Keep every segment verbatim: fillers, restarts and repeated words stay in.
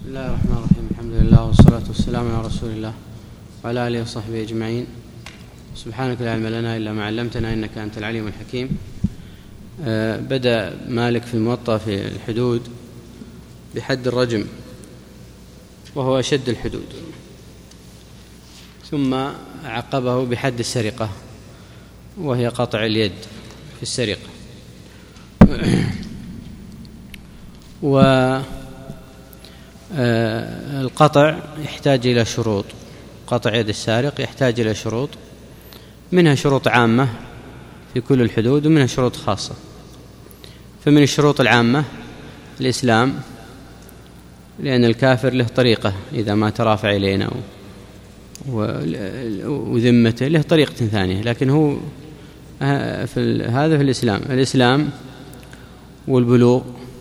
بسم الله الرحمن الرحيم. الحمد لله والصلاة والسلام على رسول الله وعلى آله وصحبه أجمعين. سبحانك لا علم لنا إلا ما علمتنا إنك أنت العليم الحكيم. آه بدأ مالك في الموطأ في الحدود بحد الرجم وهو أشد الحدود، ثم عقبه بحد السرقة وهي قطع اليد في السرقة. والقطع يحتاج إلى شروط، قطع يد السارق يحتاج إلى شروط، منها شروط عامة في كل الحدود ومنها شروط خاصة. فمن الشروط العامة الإسلام، لأن الكافر له طريقة إذا ما ترافع إلينا وذمته له طريقة ثانية، لكن هو في هذا في الإسلام الإسلام والبلوغ،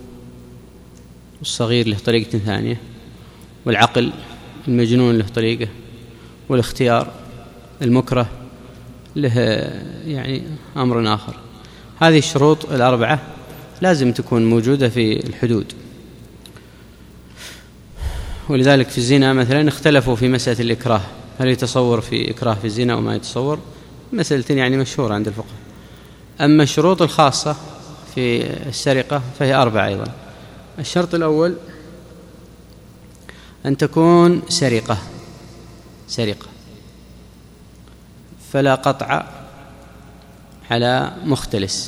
الصغير له طريقة ثانية، والعقل المجنون له طريقة، والاختيار المكره له يعني أمر آخر. هذه الشروط الأربعة لازم تكون موجودة في الحدود. ولذلك في الزنا مثلا اختلفوا في مسألة الإكراه، هل يتصور في إكراه في الزنا وما يتصور، مسألة يعني مشهورة عند الفقهاء. أما الشروط الخاصة في السرقة فهي أربعة أيضا. الشرط الأول أن تكون سرقة سرقة فلا قطع على مختلس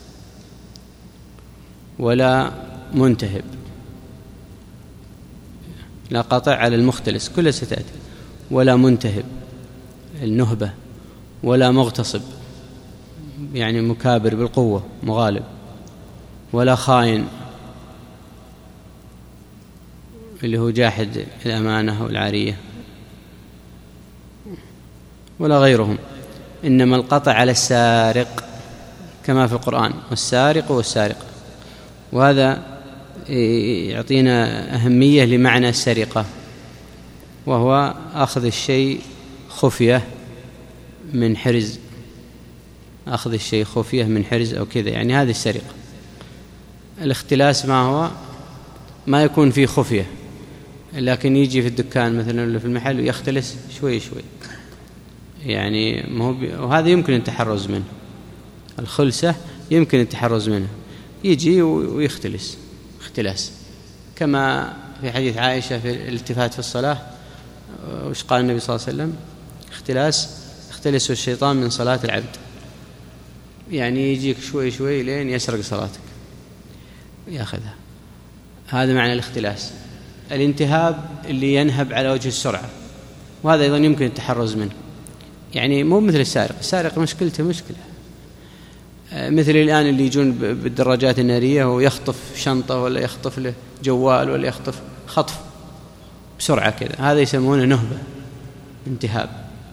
ولا منتهب، لا قطع على المختلس كل ستأتي، ولا منتهب النهبة، ولا مغتصب يعني مكابر بالقوة مغالب، ولا خائن اللي هو جاحد الأمانة والعارية، ولا غيرهم. إنما القطع على السارق كما في القرآن، والسارق والسارقة، وهذا يعطينا أهمية لمعنى السرقة، وهو أخذ الشيء خفية من حرز، أخذ الشيء خفية من حرز أو كذا، يعني هذه السرقة. الاختلاس ما هو ما يكون فيه خفية، لكن يجي في الدكان مثلا ولا في المحل ويختلس شوي شوي، يعني ما هو وهذا يمكن التحرز منه، الخلسة يمكن التحرز منه، يجي ويختلس اختلاس، كما في حديث عائشة في الالتفات في الصلاة، وش قال النبي صلى الله عليه وسلم؟ اختلاس اختلس الشيطان من صلاة العبد، يعني يجيك شوي شوي لين يسرق صلاتك ياخذها. هذا معنى الاختلاس. الانتهاب اللي ينهب على وجه السرعة، وهذا أيضا يمكن التحرز منه، يعني مو مثل السارق. السارق مشكلته مشكلة مثل الآن اللي يجون بالدراجات النارية ويخطف شنطة ولا يخطف له جوال ولا يخطف خطف بسرعة كذا، هذا يسمونه نهبة انتهاب.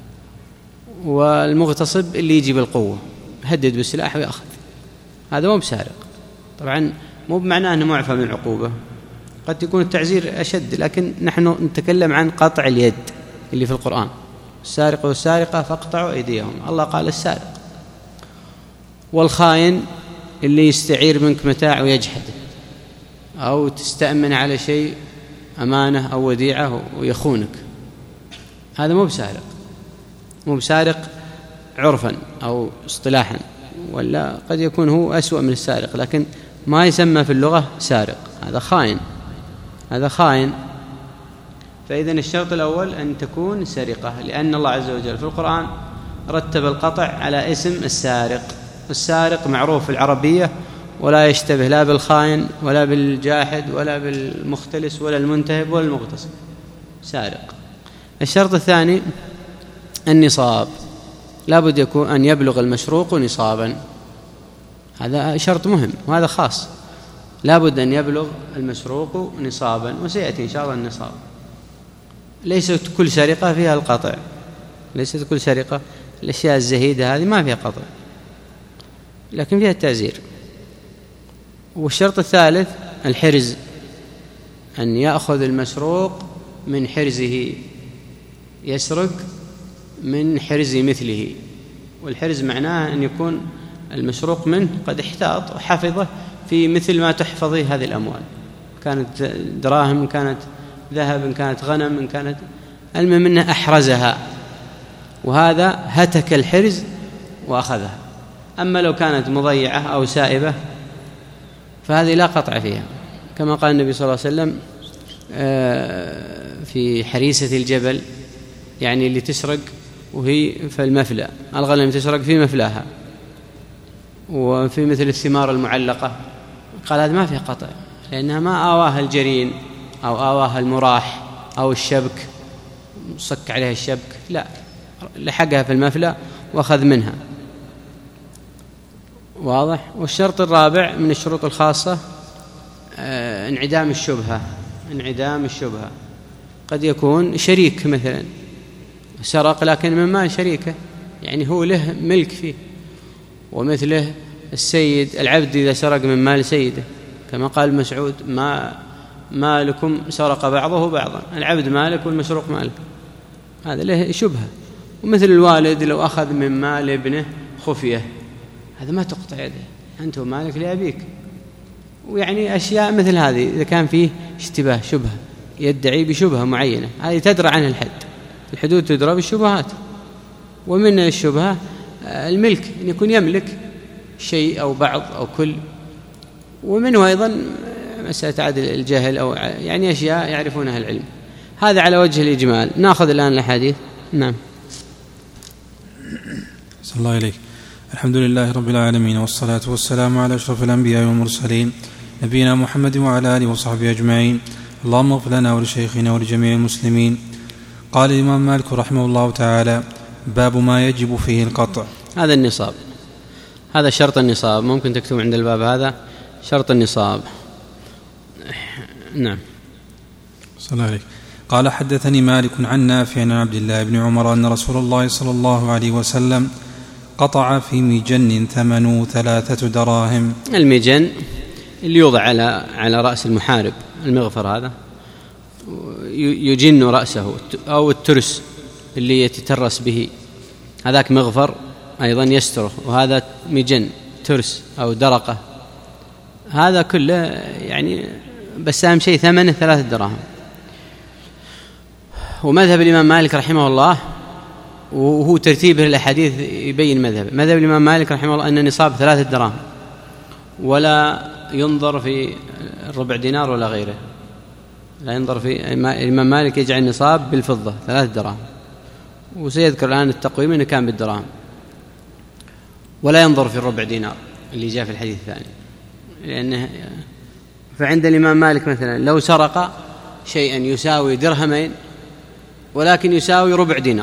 والمغتصب اللي يجي بالقوة يهدد بالسلاح ويأخذ، هذا مو بسارق. طبعا مو بمعناه أنه معفى من العقوبة، قد يكون التعزير أشد، لكن نحن نتكلم عن قطع اليد اللي في القرآن، السارق والسارقة فاقطعوا أيديهم، الله قال السارق. والخائن اللي يستعير منك متاع ويجحده، أو تستأمن على شيء أمانة أو وديعة ويخونك، هذا مو بسارق، مو بسارق عرفا أو اصطلاحا، ولا قد يكون هو أسوأ من السارق، لكن ما يسمى في اللغة سارق، هذا خائن، هذا خائن. فإذن الشرط الأول أن تكون سرقة، لأن الله عز وجل في القرآن رتب القطع على اسم السارق. السارق معروف في العربية ولا يشتبه لا بالخائن ولا بالجاحد ولا بالمختلس ولا المنتهب ولا المغتصب، سارق. الشرط الثاني النصاب، لا بد يكون أن يبلغ المسروق نصابا، هذا شرط مهم وهذا خاص، لا بد أن يبلغ المسروق نصابا، وسيأتي إن شاء الله النصاب. ليست كل سرقة فيها القطع، ليست كل سرقة، الأشياء الزهيدة هذه ما فيها قطع، لكن فيها التعزير. والشرط الثالث الحرز، أن يأخذ المسروق من حرزه، يسرق من حرز مثله. والحرز معناه أن يكون المسروق منه قد احتاط وحفظه في مثل ما تحفظه هذه الأموال، كانت دراهم، كانت ذهب، إن كانت غنم، إن كانت المهم أنه أحرزها، وهذا هتك الحرز وأخذها. أما لو كانت مضيعة أو سائبة فهذه لا قطع فيها، كما قال النبي صلى الله عليه وسلم في حريسة الجبل، يعني اللي تسرق وهي في المفلى، الغنم تسرق في مفلاها. وفي مثل الثمار المعلقة قال هذا ما فيه قطع، لأنها ما آواها الجرين أو آواها المراح أو الشبك، صك عليها الشبك، لا، لحقها في المفلى وأخذ منها. واضح. والشرط الرابع من الشروط الخاصة آه انعدام الشبهة. انعدام الشبهة قد يكون شريك مثلا سرق لكن من مال شريكه، يعني هو له ملك فيه، ومثله السيد العبد إذا سرق من مال سيده، كما قال مسعود ما مالكم سرق بعضه بعضا، العبد مالك والمسروق مالك، هذا له شبهة. ومثل الوالد لو أخذ من مال ابنه خفية، هذا ما تقطع يده، أنت مالك لأبيك. ويعني أشياء مثل هذه إذا كان فيه اشتباه شبهة يدعي بشبهة معينة، هذه تدرى عنها الحد، الحدود تدرى بالشبهات. ومن الشبهة الملك، أن يكون يملك شيء أو بعض أو كل. ومنه أيضا مسألة عدل الجهل أو يعني أشياء يعرفونها العلم. هذا على وجه الإجمال. نأخذ الآن الحديث. نعم. صلى الله عليك. الحمد لله رب العالمين، والصلاة والسلام على أشرف الأنبياء والمرسلين نبينا محمد وعلى آله وصحبه أجمعين. اللهم اغفر لنا ولشيخنا ولجميع المسلمين. قال الإمام مالك رحمه الله تعالى: باب ما يجب فيه القطع. هذا النصاب، هذا شرط النصاب، ممكن تكتب عند الباب هذا شرط النصاب. نعم. صلى الله عليه. قال: حدثني مالك عن نافع عن عبد الله بن عمر أن رسول الله صلى الله عليه وسلم قطع في مجن ثمنه ثلاثة دراهم. المجن اللي يوضع على على رأس المحارب، المغفر هذا يجن رأسه، أو الترس اللي يتترس به، هذاك مغفر أيضا يستره، وهذا مجن ترس أو درقة، هذا كله يعني بس أهم شيء ثمنه ثلاثة دراهم. ومذهب الإمام مالك رحمه الله، وهو ترتيبه الأحاديث يبين مذهب مذهب الإمام مالك رحمه الله أن نصاب ثلاثة دراهم، ولا ينظر في الربع دينار ولا غيره، لا ينظر في. الإمام مالك يجعل النصاب بالفضة ثلاثة دراهم، وسيذكر الآن التقويم أنه كان بالدراهم، ولا ينظر في الربع دينار اللي جاء في الحديث الثاني، لأنه فعند الإمام مالك مثلا لو سرق شيئا يساوي درهمين ولكن يساوي ربع دينار،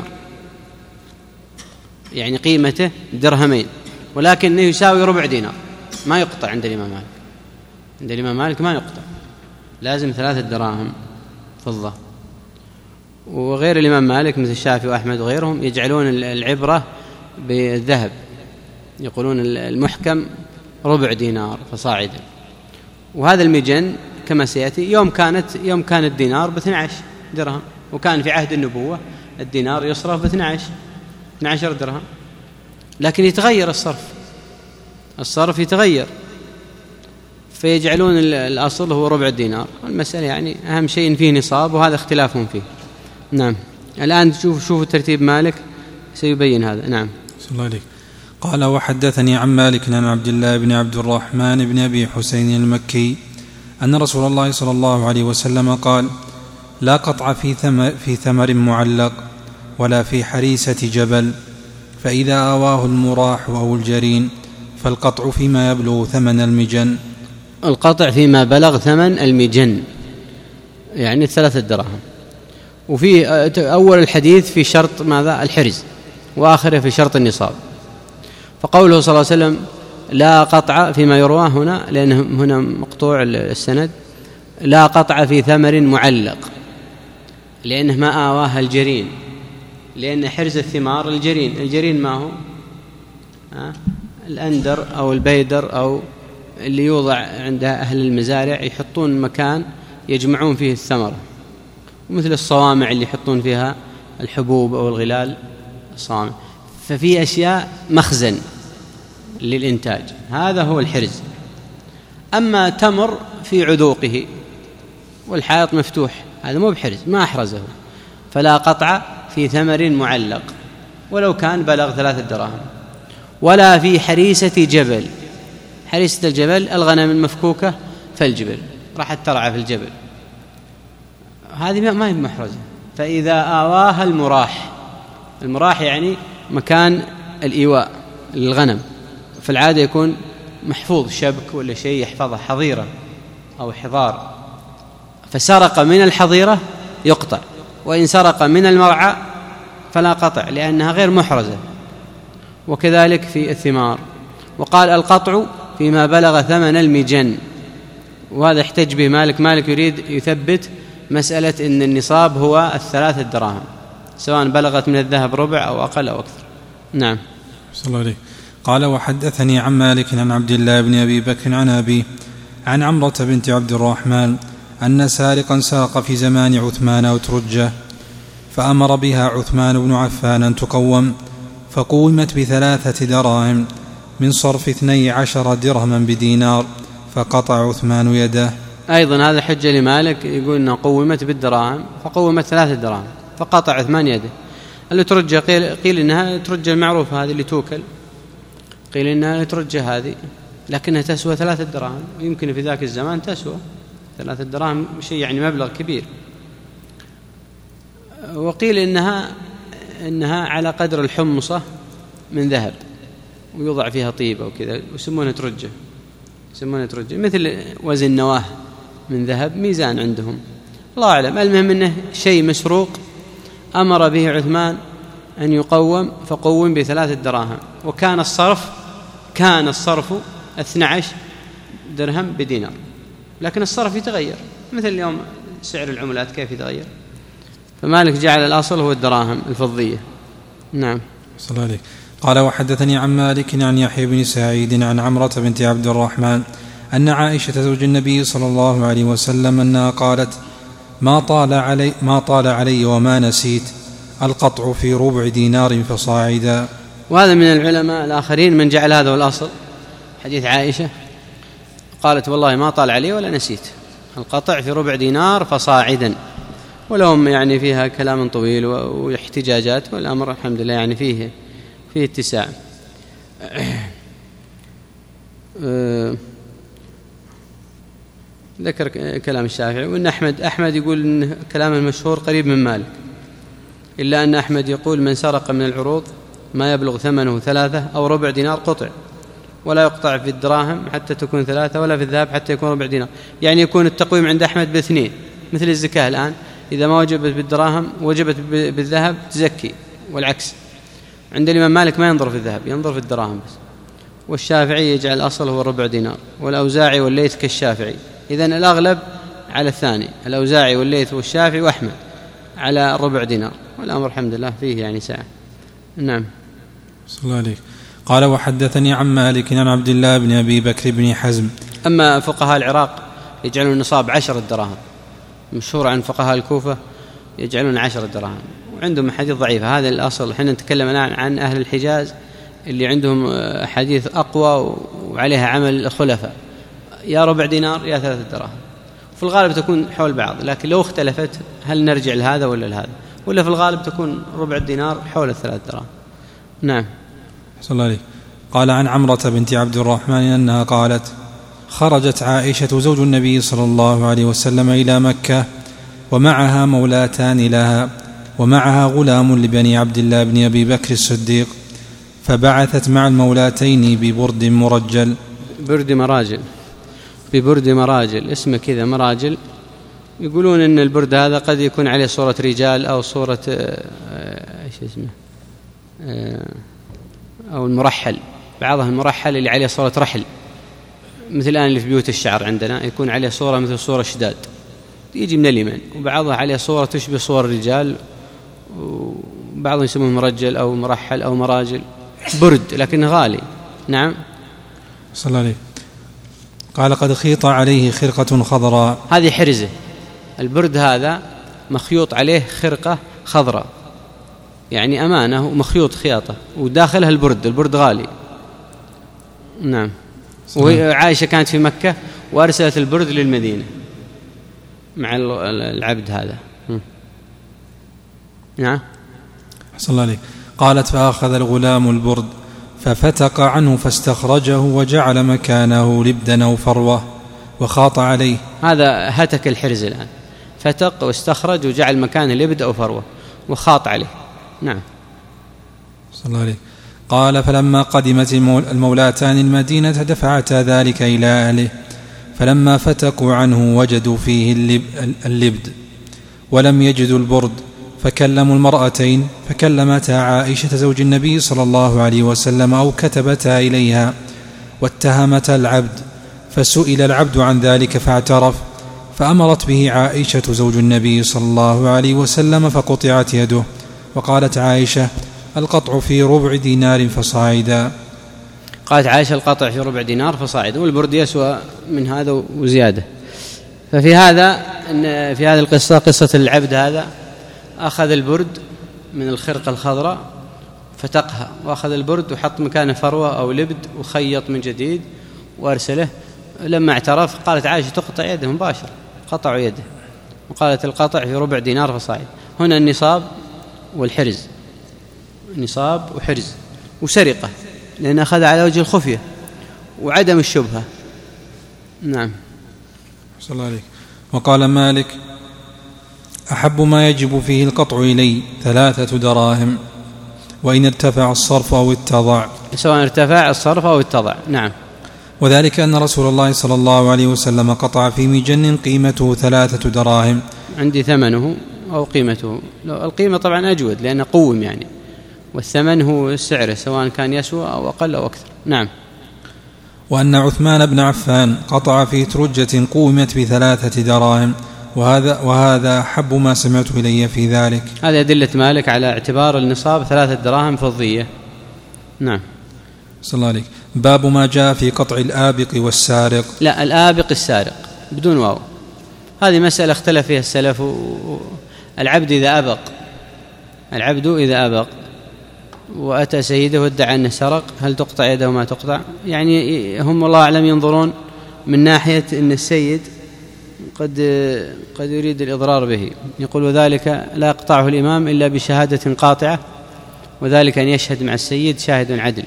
يعني قيمته درهمين ولكنه يساوي ربع دينار، ما يقطع عند الإمام مالك. عند الإمام مالك ما يقطع، لازم ثلاثة دراهم فضة. وغير الإمام مالك مثل الشافعي وأحمد وغيرهم يجعلون العبرة بالذهب، يقولون المحكم ربع دينار فصاعدا. وهذا المجن كما سيأتي يوم كانت يوم كان الدينار باثنى عشر درهم، وكان في عهد النبوة الدينار يصرف باثنى عشر اثنى عشر درهم، لكن يتغير الصرف الصرف يتغير، فيجعلون الأصل هو ربع الدينار. المسألة يعني أهم شيء فيه نصاب، وهذا اختلافهم فيه. نعم. الآن شوف شوفوا ترتيب مالك سيبين هذا. نعم. صلى الله عليك. قال: وحدثني عن مالك عن عبد الله بن عبد الرحمن بن أبي حسين المكي أن رسول الله صلى الله عليه وسلم قال: لا قطع في ثمر, في ثمر معلق ولا في حريسة جبل، فإذا آواه المراح أو الجرين فالقطع فيما يبلغ ثمن المجن. القطع فيما بلغ ثمن المجن يعني ثلاثة دراهم. وفي أول الحديث في شرط ماذا؟ الحرز، وآخره في شرط النصاب. فقوله صلى الله عليه وسلم لا قطع فيما يروى هنا، لأن هنا مقطوع السند، لا قطع في ثمر معلق، لأنه ما آواه الجرين، لأن حرز الثمار الجرين. الجرين ما هو؟ ها؟ الأندر أو البيدر أو اللي يوضع عند أهل المزارع، يحطون مكان يجمعون فيه الثمرة، ومثل الصوامع اللي يحطون فيها الحبوب أو الغلال الصوامع. ففي أشياء مخزن للإنتاج، هذا هو الحرز. أما تمر في عذوقه والحائط مفتوح هذا مو بحرز، ما أحرزه، فلا قطع في ثمر معلق ولو كان بلغ ثلاثة دراهم، ولا في حريسة جبل. حريسة الجبل الغنم المفكوكة فالجبل، راحت ترعى في الجبل، هذه ما هي محرزة. فإذا آواها المراح، المراح يعني مكان الإيواء للغنم، في العادة يكون محفوظ شبك ولا شيء يحفظها، حظيرة أو حضار، فسرق من الحظيرة يقطع، وإن سرق من المرعى فلا قطع لأنها غير محرزة. وكذلك في الثمار. وقال القطع فيما بلغ ثمن المجن، وهذا احتج به مالك. مالك يريد يثبت مسألة إن النصاب هو الثلاثة دراهم، سواء بلغت من الذهب ربع أو أقل أو أكثر. نعم. صلى الله عليه. قال وحدثني عن مالك عن عبد الله بن أبي بكر عن أبيه عن عمرة بنت عبد الرحمن أن سارقا سرق في زمان عثمان أو ترجه، فأمر بها عثمان بن عفان أن تقوم، فقومت بثلاثة دراهم من صرف اثني عشر درهما بدينار، فقطع عثمان يده. أيضا هذا حجة لمالك، يقول أنها قومت بالدراهم، فقومت ثلاثة دراهم فقطع عثمان يده. اللي ترجى قيل, قيل إنها ترجى المعروفة هذه اللي توكل، قيل إنها ترجى هذه لكنها تسوى ثلاثة دراهم، يمكن في ذاك الزمان تسوى ثلاثة دراهم شيء يعني مبلغ كبير. وقيل إنها إنها على قدر الحمصة من ذهب ويوضع فيها طيبة وكذا، ويسمونها ترجة، يسمونها ترجة مثل وزن نواه من ذهب، ميزان عندهم، الله أعلم. المهم أنه شيء مسروق أمر به عثمان أن يقوم، فقوم بثلاثة دراهم، وكان الصرف كان الصرف اثني عشر درهم بدينار، لكن الصرف يتغير مثل اليوم سعر العملات كيف يتغير، فمالك جعل الأصل هو الدراهم الفضية. نعم. صلى الله عليه. قال وحدثني عن مالك عن يحيى بن سعيد عن عمرة بنت عبد الرحمن أن عائشة زوج النبي صلى الله عليه وسلم أنها قالت ما طال علي, ما طال علي وما نسيت القطع في ربع دينار فصاعدا. وهذا من العلماء الآخرين من جعل هذا الأصل، حديث عائشة قالت والله ما طال علي ولا نسيت القطع في ربع دينار فصاعدا، ولهم يعني فيها كلام طويل واحتجاجات، والأمر الحمد لله يعني فيه فيه اتساع. ذكر كلام الشافعي، وإن أحمد أحمد يقول إن كلام المشهور قريب من مالك، إلا أن أحمد يقول من سرق من العروض ما يبلغ ثمنه ثلاثة أو ربع دينار قطع، ولا يقطع في الدراهم حتى تكون ثلاثة، ولا في الذهب حتى يكون ربع دينار. يعني يكون التقويم عند أحمد باثنين، مثل الزكاة الآن إذا ما وجبت بالدراهم وجبت بالذهب تزكي، والعكس. عند الإمام مالك ما ينظر في الذهب، ينظر في الدراهم بس. والشافعي يجعل الأصل هو ربع دينار، والأوزاعي والليث كالشافعي. إذن الأغلب على الثاني، الأوزاعي والليث والشافعي وأحمد على ربع دينار، والأمر الحمد لله فيه يعني ساعة. نعم. صلى الله عليه. قال وحدثني عن مالك عن عبد الله بن أبي بكر بن حزم. أما فقهاء العراق يجعلون النصاب عشرة دراهم، مشهور عن فقهاء الكوفة يجعلون عشرة دراهم، وعندهم حديث ضعيفة. هذا الأصل. حين نتكلم الآن عن أهل الحجاز اللي عندهم حديث أقوى وعليها عمل الخلفاء، يا ربع دينار يا ثلاثة دراهم، في الغالب تكون حول بعض، لكن لو اختلفت هل نرجع لهذا ولا لهذا، ولا في الغالب تكون ربع الدينار حول الثلاث دراهم. نعم. صلى الله عليه. قال عن عمرة بنت عبد الرحمن أنها قالت خرجت عائشة زوج النبي صلى الله عليه وسلم إلى مكة، ومعها مولاتان لها، ومعها غلام لبني عبد الله بن أبي بكر الصديق، فبعثت مع المولاتين ببرد مرجل. برد مراجل ببرد مراجل اسمه كذا مراجل. يقولون إن البرد هذا قد يكون عليه صورة رجال أو صورة ايش اسمه أو المرحل، بعضها المرحل اللي عليه صورة رحل، مثل الآن اللي في بيوت الشعر عندنا يكون عليه صورة مثل صورة شداد يجي من اليمن، وبعضها عليه صورة تشبه صور الرجال، وبعضهم يسموه مرجل أو مرحل أو مراجل. برد لكن غالي. نعم. صلى الله عليه. قال قد خيط عليه خرقة خضراء. هذه حرزة. البرد هذا مخيوط عليه خرقة خضراء، يعني أمانة ومخيوط خياطة، وداخلها البرد. البرد غالي. نعم. وعائشة كانت في مكة وأرسلت البرد للمدينة. مع العبد هذا. نعم. أحسن الله عليك. قالت فأخذ الغلام البرد ففتق عنه فاستخرجه وجعل مكانه لبدا أو فروة وخاط عليه. هذا هتك الحرز الآن، فتق واستخرج وجعل مكانه لبد أو فروة وخاط عليه. نعم. صلى الله عليه. قال فلما قدمت المولاتان المدينة دفعتا ذلك إلى أهله، فلما فتقوا عنه وجدوا فيه اللبد ولم يجدوا البرد، فكلموا المرأتين فكلمتا عائشة زوج النبي صلى الله عليه وسلم أو كتبتا إليها واتهمتا العبد، فسئل العبد عن ذلك فاعترف، فأمرت به عائشة زوج النبي صلى الله عليه وسلم فقطعت يده. وقالت عائشة القطع في ربع دينار فصاعدا. قالت عائشة القطع في ربع دينار فصاعدا، والبرد يسوى من هذا وزيادة. ففي هذا إن في هذه القصة قصة العبد هذا أخذ البرد من الخرقة الخضراء فتقها، وأخذ البرد وحط مكانه فروة أو لبد وخيط من جديد وأرسله. لما اعترف قالت عائشة تقطع يده مباشرة، قطعوا يده، وقالت القطع في ربع دينار فصاعد. هنا النصاب والحرز، نصاب وحرز وسرقة، لأن أخذ على وجه الخفية وعدم الشبهة. نعم. صلى الله عليك. وقال مالك أحب ما يجب فيه القطع إلي ثلاثة دراهم، وإن ارتفع الصرف أو اتضع، سواء ارتفع الصرف أو اتضع. نعم. وذلك أن رسول الله صلى الله عليه وسلم قطع في مجن قيمته ثلاثة دراهم. عندي ثمنه أو قيمته، القيمة طبعا أجود لأنه قوم يعني، والثمن هو السعر سواء كان يسوى أو أقل أو أكثر. نعم. وأن عثمان بن عفان قطع في ترجة قومت بثلاثة دراهم، وهذا وهذا أحب ما سمعت إلي في ذلك. هذا أدلة مالك على اعتبار النصاب ثلاثة دراهم فضية. نعم. صلى الله عليك. باب ما جاء في قطع الآبق والسارق. لا، الآبق السارق بدون واو، هذه مسألة اختلف فيها السلف. العبد إذا أبق، العبد إذا أبق وأتى سيده وادعى أنه سرق، هل تقطع يده وما تقطع؟ يعني هم الله أعلم ينظرون من ناحية أن السيد قد قد يريد الإضرار به، يقول وذلك لا يقطعه الإمام إلا بشهادة قاطعة، وذلك أن يشهد مع السيد شاهد عدل.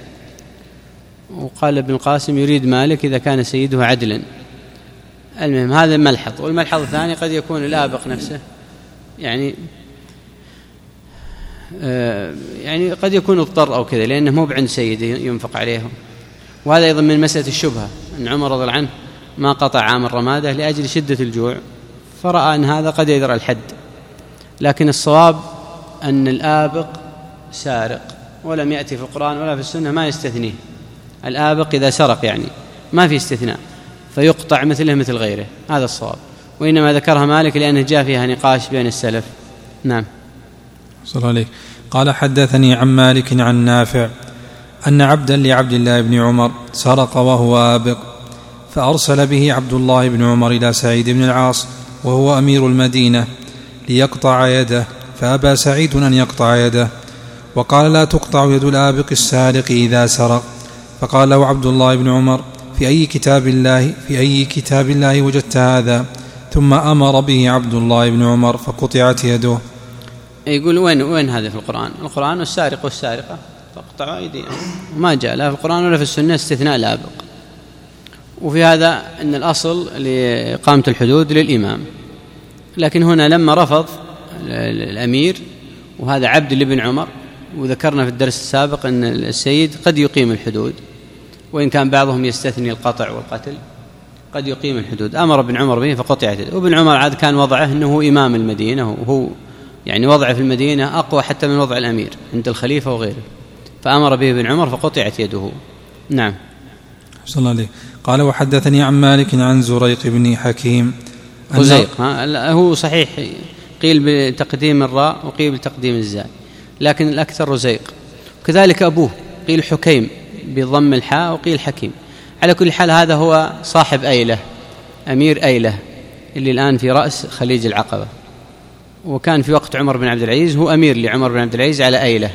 وقال ابن القاسم يريد مالك إذا كان سيده عدلا. المهم هذا ملحظ. والملحظ الثاني قد يكون الآبق نفسه يعني آه يعني قد يكون اضطر أو كذا، لأنه مو بعند سيده ينفق عليه. وهذا أيضا من مسألة الشبهة، أن عمر رضي الله عنه ما قطع عام الرمادة لأجل شدة الجوع، فرأى أن هذا قد يدرى الحد. لكن الصواب أن الآبق سارق، ولم يأتي في القرآن ولا في السنة ما يستثنيه. الآبق إذا سرق يعني ما في استثناء، فيقطع مثله مثل غيره، هذا الصواب. وإنما ذكرها مالك لأنه جاء فيها نقاش بين السلف. نعم. صلى الله عليه. قال حدثني عن مالك عن نافع أن عبدا لعبد الله بن عمر سرق وهو آبق، فأرسل به عبد الله بن عمر إلى سعيد بن العاص وهو أمير المدينة ليقطع يده، فأبى سعيد أن يقطع يده، وقال لا تقطع يد الآبق السارق إذا سرق. فقال له عبد الله بن عمر في أي كتاب الله في أي كتاب الله وجدت هذا؟ ثم أمر به عبد الله بن عمر فقطعت يده. يقول وين وين هذا في القرآن؟ القرآن والسارق والسارقة فاقطعوا أيديهم، ما جاء لا في القرآن ولا في السنة استثناء الآبق. وفي هذا أن الأصل لإقامة الحدود للإمام، لكن هنا لما رفض الأمير وهذا عبد لابن عمر، وذكرنا في الدرس السابق أن السيد قد يقيم الحدود، وإن كان بعضهم يستثني القطع والقتل قد يقيم الحدود. أمر ابن عمر به فقطعت يده. وابن عمر عاد كان وضعه أنه إمام المدينة، وهو يعني وضعه في المدينة أقوى حتى من وضع الأمير عند الخليفة وغيره، فأمر به ابن عمر فقطعت يده. نعم. صلى الله عليه. قال وحدثني عن مالك عن زريق بن حكيم. رزيق هو صحيح قيل بتقديم الراء وقيل بتقديم الزاء، لكن الأكثر رزيق. كذلك أبوه قيل حكيم بضم الحاء وقيل حكيم. على كل حال هذا هو صاحب أيلة، أمير أيلة اللي الآن في رأس خليج العقبة، وكان في وقت عمر بن عبد العزيز هو أمير لعمر بن عبد العزيز على أيلة،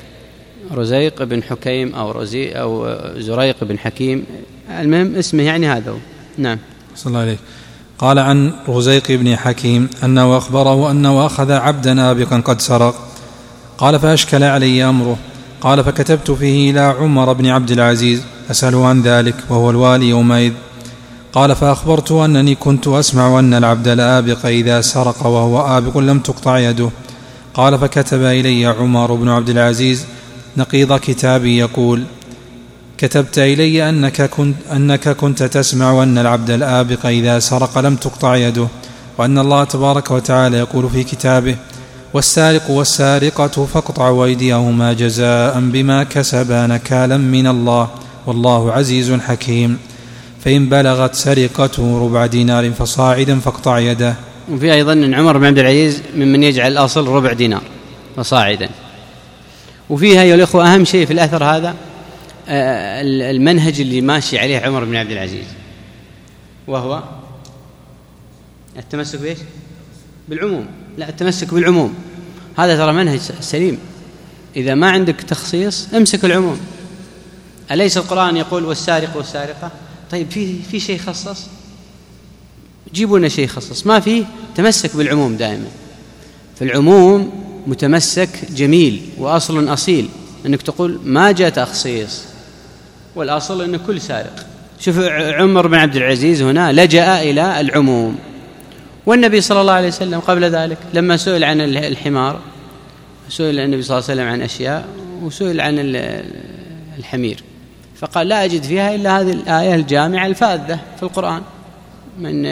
رزيق بن حكيم أو رزي أو زريق بن حكيم، المهم اسمه يعني هذا هو. نعم. صلى الله عليه. قال عن رزيق بن حكيم أنه أخبره أنه أخذ عبدا آبقا قد سرق. قال فأشكل علي أمره. قال فكتبت فيه إلى عمر بن عبد العزيز أسأله عن ذلك وهو الوالي يومئذ. قال فأخبرته أنني كنت أسمع أن العبد الآبق إذا سرق وهو آبق لم تقطع يده. قال فكتب إلي عمر بن عبد العزيز نقيض كتابي يقول كتبت إلي أنك كنت, أنك كنت تسمع أن العبد الآبق إذا سرق لم تقطع يده، وأن الله تبارك وتعالى يقول في كتابه والسارق والسارقة فاقطعوا أيديهما جزاء بما كسبا نكالا من الله والله عزيز حكيم. فإن بلغت سرقته ربع دينار فصاعدا فاقطع يده. وفي أيضا أن عمر بن عبد العزيز ممن يجعل الأصل ربع دينار فصاعدا. وفيها أيها الأخوة أهم شيء في الأثر هذا المنهج اللي ماشي عليه عمر بن عبد العزيز، وهو التمسك بإيش؟ بالعموم. لا، التمسك بالعموم هذا ترى منهج سليم. إذا ما عندك تخصيص امسك العموم. أليس القرآن يقول والسارق والسارقة؟ طيب في في شيء خصص، جيبوا لنا شيء خصص. ما فيه، تمسك بالعموم دائما. فالعموم متمسك جميل وأصل أصيل أنك تقول ما جاء تخصيص، والأصل أن كل سارق. شوف عمر بن عبد العزيز هنا لجأ إلى العموم. والنبي صلى الله عليه وسلم قبل ذلك لما سئل عن الحمار سئل النبي صلى الله عليه وسلم عن أشياء، وسئل عن الحمير فقال لا أجد فيها إلا هذه الآية الجامعة الفاذة في القرآن، من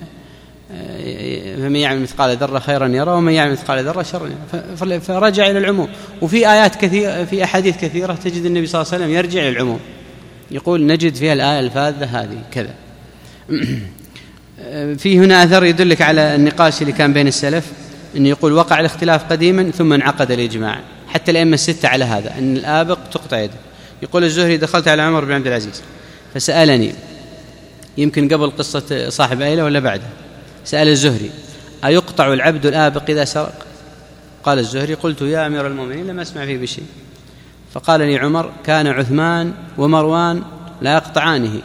فمن يعمل مثقال ذرة خيرا يرى ومن يعمل مثقال ذرة شرا يرى. فرجع إلى العموم. وفي آيات كثيرة، في أحاديث كثيرة تجد النبي صلى الله عليه وسلم يرجع إلى العموم، يقول نجد فيها الآية الفاذة هذه كذا. في هنا أثر يدلك على النقاش اللي كان بين السلف، أنه يقول وقع الاختلاف قديما ثم انعقد الإجماع، حتى الأئمة الستة على هذا، أن الآبق تقطع يده. يقول الزهري دخلت على عمر بن عبد العزيز فسألني، يمكن قبل قصة صاحب أيلة ولا بعدها، سأل الزهري أيقطع العبد الآبق إذا سرق؟ قال الزهري قلت يا أمير المؤمنين لم أسمع فيه بشيء. فقال لي عمر كان عثمان ومروان لا يقطعانه،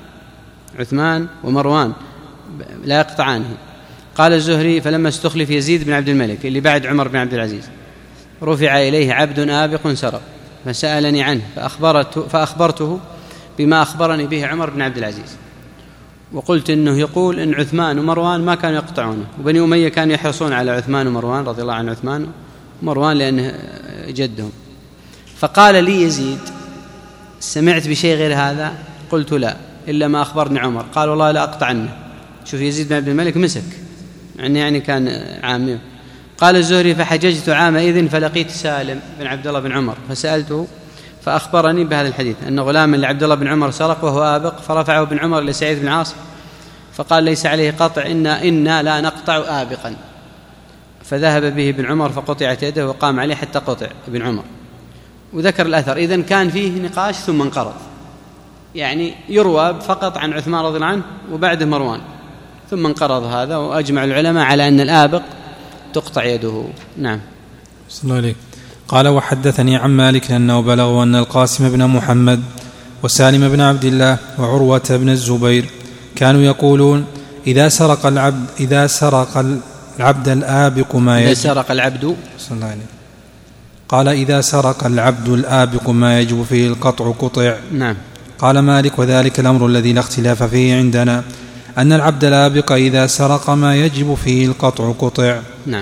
عثمان ومروان لا يقطعانه. قال الزهري فلما استخلف يزيد بن عبد الملك اللي بعد عمر بن عبد العزيز رفع إليه عبد آبق سرق فسألني عنه فأخبرته, فأخبرته بما أخبرني به عمر بن عبد العزيز، وقلت إنه يقول إن عثمان ومروان ما كانوا يقطعونه، وبني أمية كانوا يحرصون على عثمان ومروان رضي الله عن عثمان ومروان لأنه جدهم. فقال لي يزيد سمعت بشيء غير هذا؟ قلت لا إلا ما أخبرني عمر. قال والله لا أقطعنه. شوف يزيد بن عبد الملك مسك يعني, يعني كان عامي. قال الزهري فحججت عامئذ فلقيت سالم بن عبد الله بن عمر فسألته فأخبرني بهذا الحديث أن غلاما لعبد الله بن عمر سرق وهو آبق، فرفعه ابن عمر إلى سعيد بن عاص فقال ليس عليه قطع، إنا, إنا لا نقطع آبقا. فذهب به ابن عمر فقطعت يده وقام عليه حتى قطع ابن عمر. وذكر الأثر. إذن كان فيه نقاش ثم انقرض، يعني يروى فقط عن عثمان رضي الله عنه وبعده مروان، ثم انقرض هذا. وأجمع العلماء على أن الآبق تقطع يده. نعم. صلى الله عليه. قال وحدثني عن مالك أنه بلغ أن القاسم بن محمد وسالم بن عبد الله وعروة بن الزبير كانوا يقولون إذا سرق العبد إذا سرق العبد الآبق ما يجب إذا سرق العبد صلى الله عليه قال إذا سرق العبد الآبق ما يجب فيه القطع قطع. نعم. قال مالك وذلك الأمر الذي لا اختلاف فيه عندنا أن العبد الآبق إذا سرق ما يجب فيه القطع قطع. نعم.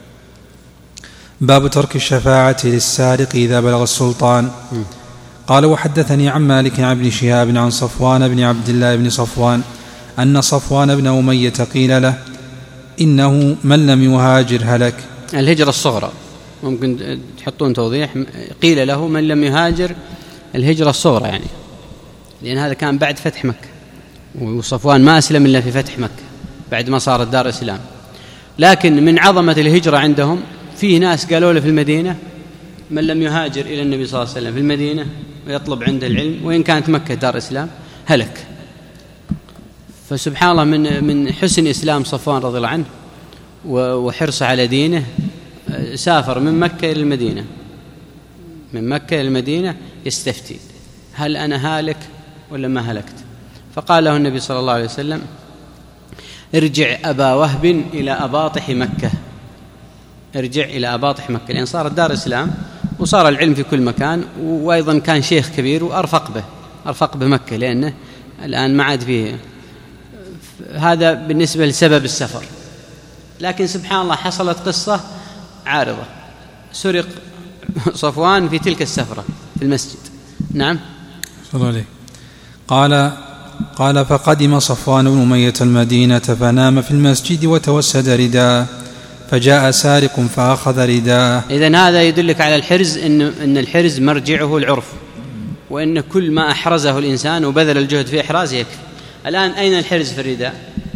باب ترك الشفاعة للسارق إذا بلغ السلطان. م. قال وحدثني عن مالك عن ابن شهاب عن صفوان بن عبد الله بن صفوان أن صفوان بن أمية قيل له إنه من لم يهاجر هلك. الهجرة الصغرى ممكن تحطون توضيح، قيل له من لم يهاجر الهجرة الصغرى، يعني لأن هذا كان بعد فتح مكة، وصفوان ما أسلم إلا في فتح مكة بعد ما صارت دار الإسلام. لكن من عظمة الهجرة عندهم فيه ناس قالوا له في المدينة من لم يهاجر إلى النبي صلى الله عليه وسلم في المدينة ويطلب عنده العلم وإن كانت مكة دار إسلام هلك. فسبحان الله من من حسن إسلام صفوان رضي الله عنه وحرصه على دينه سافر من مكة إلى المدينة، من مكة إلى المدينة يستفتي هل أنا هالك ولا ما هلكت؟ فقال له النبي صلى الله عليه وسلم ارجع أبا وهب إلى أباطح مكة، ارجع إلى أباطح مكة، لأن صارت دار إسلام وصار العلم في كل مكان، وأيضا كان شيخ كبير وأرفق به أرفق بمكة، لأنه الآن ما عاد فيه. هذا بالنسبة لسبب السفر. لكن سبحان الله حصلت قصة عارضة، سرق صفوان في تلك السفرة في المسجد. نعم. صلى الله عليه. قال قال فقدم صفوان بن أمية المدينة فنام في المسجد وتوسد رداءه، فجاء سارق فأخذ رداءه. إذن هذا يدلك على الحرز، إن, إن الحرز مرجعه العرف، وإن كل ما أحرزه الإنسان وبذل الجهد في إحرازه يكفي. الآن أين الحرز في الرداء؟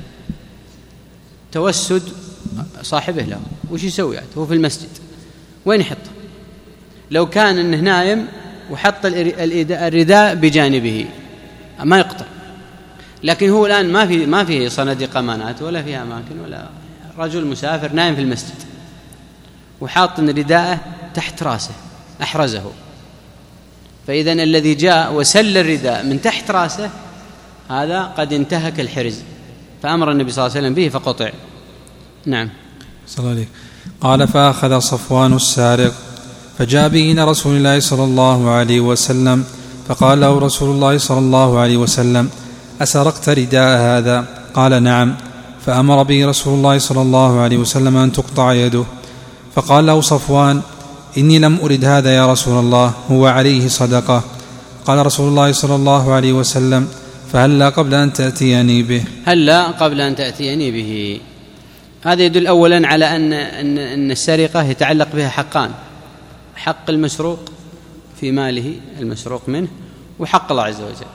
توسد صاحبه له، وش يسوي؟ هو في المسجد، وين يحطه؟ لو كان إنه نايم وحط الرداء بجانبه ما يقطع، لكن هو الآن ما في ما في صناديق أمانات ولا في أماكن، ولا رجل مسافر نايم في المسجد وحاط رداءه تحت راسه أحرزه. فإذا الذي جاء وسل الرداء من تحت راسه هذا قد انتهك الحرز، فأمر النبي صلى الله عليه وسلم به فقطع. نعم. صلى الله عليه. قال فأخذ صفوان السارق فجاء به إلى رسول الله صلى الله عليه وسلم، فقال له رسول الله صلى الله عليه وسلم: أسرقت رداء هذا؟ قال: نعم. فأمر به رسول الله صلى الله عليه وسلم أن تقطع يده. فقال له صفوان: إني لم أرد هذا يا رسول الله، هو عليه صدقة. قال رسول الله صلى الله عليه وسلم: فهلا قبل أن تأتيني به. هلا قبل أن تأتيني به. هذا يدل أولا على أن, أن, أن السرقة يتعلق بها حقان: حق المسروق في ماله المسروق منه، وحق الله عز وجل.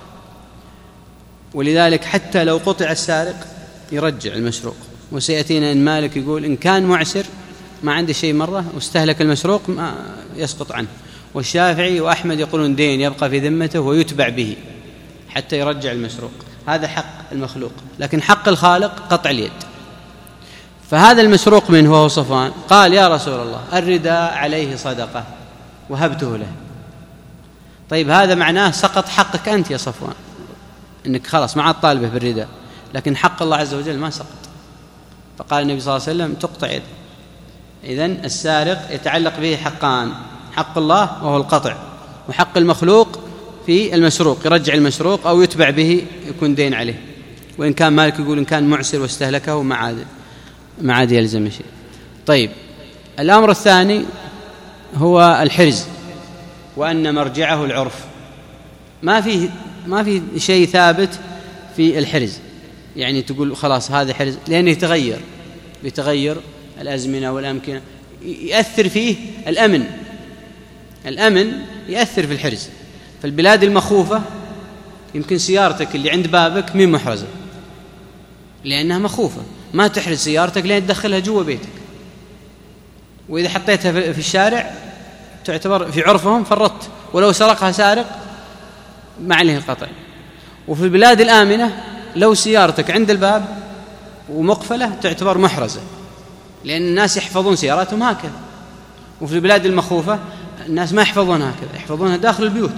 ولذلك حتى لو قطع السارق يرجع المسروق. وسيأتينا إن مالك يقول إن كان معسر ما عنده شيء مرة واستهلك المسروق ما يسقط عنه. والشافعي وأحمد يقولون دين يبقى في ذمته ويتبع به حتى يرجع المسروق. هذا حق المخلوق. لكن حق الخالق قطع اليد. فهذا المسروق منه وهو صفوان قال: يا رسول الله، الرداء عليه صدقة وهبته له. طيب هذا معناه سقط حقك أنت يا صفوان، إنك خلاص ما عاد طالبه بالرداء، لكن حق الله عز وجل ما سقط. فقال النبي صلى الله عليه وسلم: تقطع يده. إذن السارق يتعلق به حقان: حق الله وهو القطع، وحق المخلوق في المسروق يرجع المسروق أو يتبع به يكون دين عليه. وإن كان مالك يقول إن كان معسر واستهلكه ما عاد ما عاد يلزم شيء. طيب الأمر الثاني هو الحرز، وأن مرجعه العرف. ما في ما في شيء ثابت في الحرز، يعني تقول خلاص هذا حرز، لأنه يتغير بيتغير الأزمنة والأمكنة، يأثر فيه الأمن. الأمن يأثر في الحرز. فالبلاد المخوفة يمكن سيارتك اللي عند بابك مين محرزة، لأنها مخوفة، ما تحرز سيارتك لأن تدخلها جوا بيتك. وإذا حطيتها في الشارع تعتبر في عرفهم فرطت، ولو سرقها سارق ما عليه القطع. وفي البلاد الآمنة لو سيارتك عند الباب ومقفلة تعتبر محرزة، لأن الناس يحفظون سياراتهم هكذا. وفي البلاد المخوفة الناس ما يحفظون هكذا، يحفظونها داخل البيوت.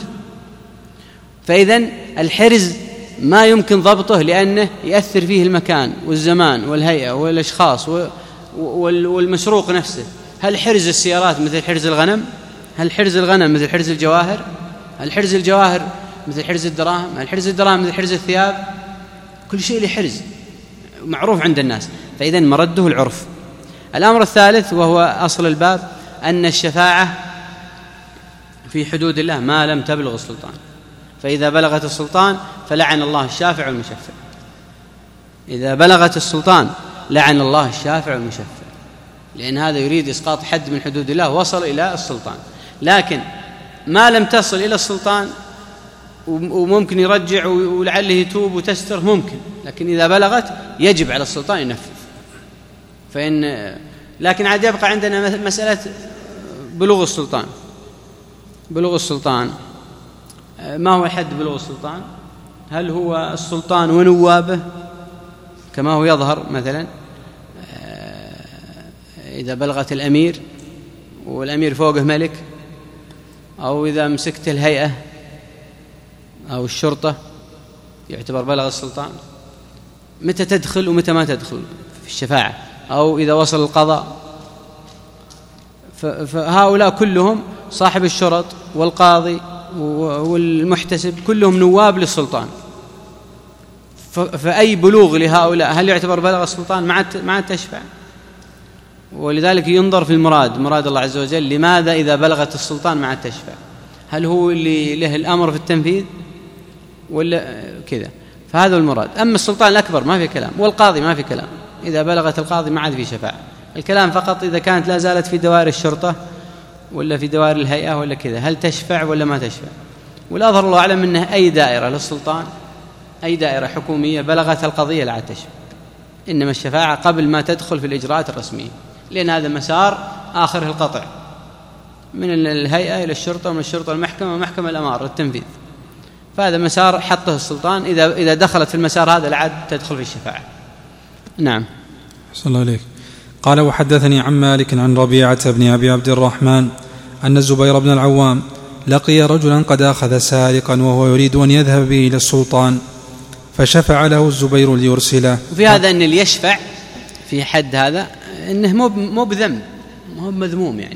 فإذن الحرز ما يمكن ضبطه، لأنه يأثر فيه المكان والزمان والهيئة والأشخاص والمسروق نفسه. هل حرز السيارات مثل حرز الغنم؟ هل حرز الغنم مثل حرز الجواهر؟ هل حرز الجواهر مثل حرز الدراهم؟ هل حرز الدراهم مثل حرز الثياب؟ كل شيء له حرز معروف عند الناس. فإذن مرده العرف. الأمر الثالث وهو أصل الباب أن الشفاعة في حدود الله ما لم تبلغ السلطان، فإذا بلغت السلطان فلعن الله الشافع والمشفع. إذا بلغت السلطان لعن الله الشافع والمشفع، لأن هذا يريد إسقاط حد من حدود الله وصل إلى السلطان. لكن ما لم تصل إلى السلطان وممكن يرجع ولعله يتوب وتستر ممكن، لكن إذا بلغت يجب على السلطان ينفذ. فإن لكن عاد يبقى عندنا مسألة بلوغ السلطان. بلوغ السلطان ما هو حد بلوغ السلطان؟ هل هو السلطان ونوابه كما هو يظهر مثلا إذا بلغت الأمير والأمير فوقه ملك، أو إذا مسكت الهيئة أو الشرطة يعتبر بلغ السلطان؟ متى تدخل ومتى ما تدخل في الشفاعة، أو إذا وصل القضاء. فهؤلاء كلهم صاحب الشرط والقاضي والمحتسب كلهم نواب للسلطان، فأي بلوغ لهؤلاء هل يعتبر بلغ السلطان؟ ما عاد تشفع. ولذلك ينظر في المراد، مراد الله عز وجل، لماذا إذا بلغت السلطان ما عاد تشفع؟ هل هو اللي له الأمر في التنفيذ ولا كذا؟ فهذا المراد. أما السلطان الأكبر ما في كلام، والقاضي ما في كلام، إذا بلغت القاضي ما عاد في شفاعة. الكلام فقط إذا كانت لا زالت في دوائر الشرطة ولا في دوائر الهيئة ولا كذا، هل تشفع ولا ما تشفع. والأظهر الله أعلم أنه أي دائرة للسلطان، أي دائرة حكومية بلغت القضية لا عاد تشفع، إنما الشفاعة قبل ما تدخل في الإجراءات الرسمية، لأن هذا مسار آخره القطع من الهيئة إلى الشرطة، ومن الشرطة المحكمة، ومحكمة الأمارة التنفيذ. فهذا مسار حطه السلطان، إذا إذا دخلت في المسار هذا لا عاد تدخل في الشفاعة. نعم. صلى الله عليك. قال: وحدثني عن مالك عن ربيعة بن أبي عبد الرحمن أن الزبير بن العوام لقي رجلا قد أخذ سارقا وهو يريد أن يذهب به إلى السلطان، فشفع له الزبير ليرسله. وفي هذا أن اللي يشفع في حد هذا أنه مو مو بذنب، مو مذموم، يعني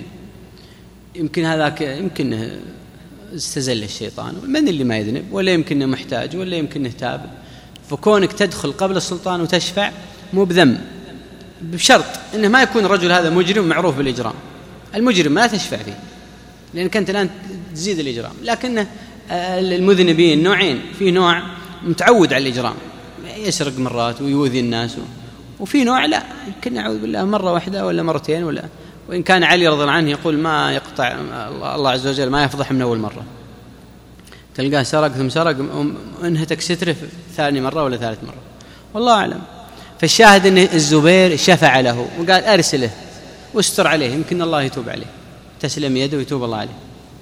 يمكن هذاك يمكن استزل الشيطان، من اللي ما يذنب، ولا يمكنه محتاج، ولا يمكنه تاب. فكونك تدخل قبل السلطان وتشفع مو بذنب، بشرط أنه ما يكون الرجل هذا مجرم معروف بالإجرام. المجرم ما تشفع فيه لأنك أنت الآن تزيد الإجرام، لكن المذنبين نوعين، في نوع متعود على الإجرام يسرق مرات ويؤذي الناس، وفي نوع لا، يمكن نعوذ بالله مرة واحدة ولا مرتين، ولا وإن كان علي رضي الله عنه يقول ما يقطع الله عز وجل ما يفضح من أول مرة، تلقاه سرق ثم سرق انهتك ستره ثاني مرة ولا ثالث مرة، والله أعلم. فالشاهد أن الزبير شفع له وقال أرسله واستر عليه، يمكن الله يتوب عليه، تسلم يده ويتوب الله عليه.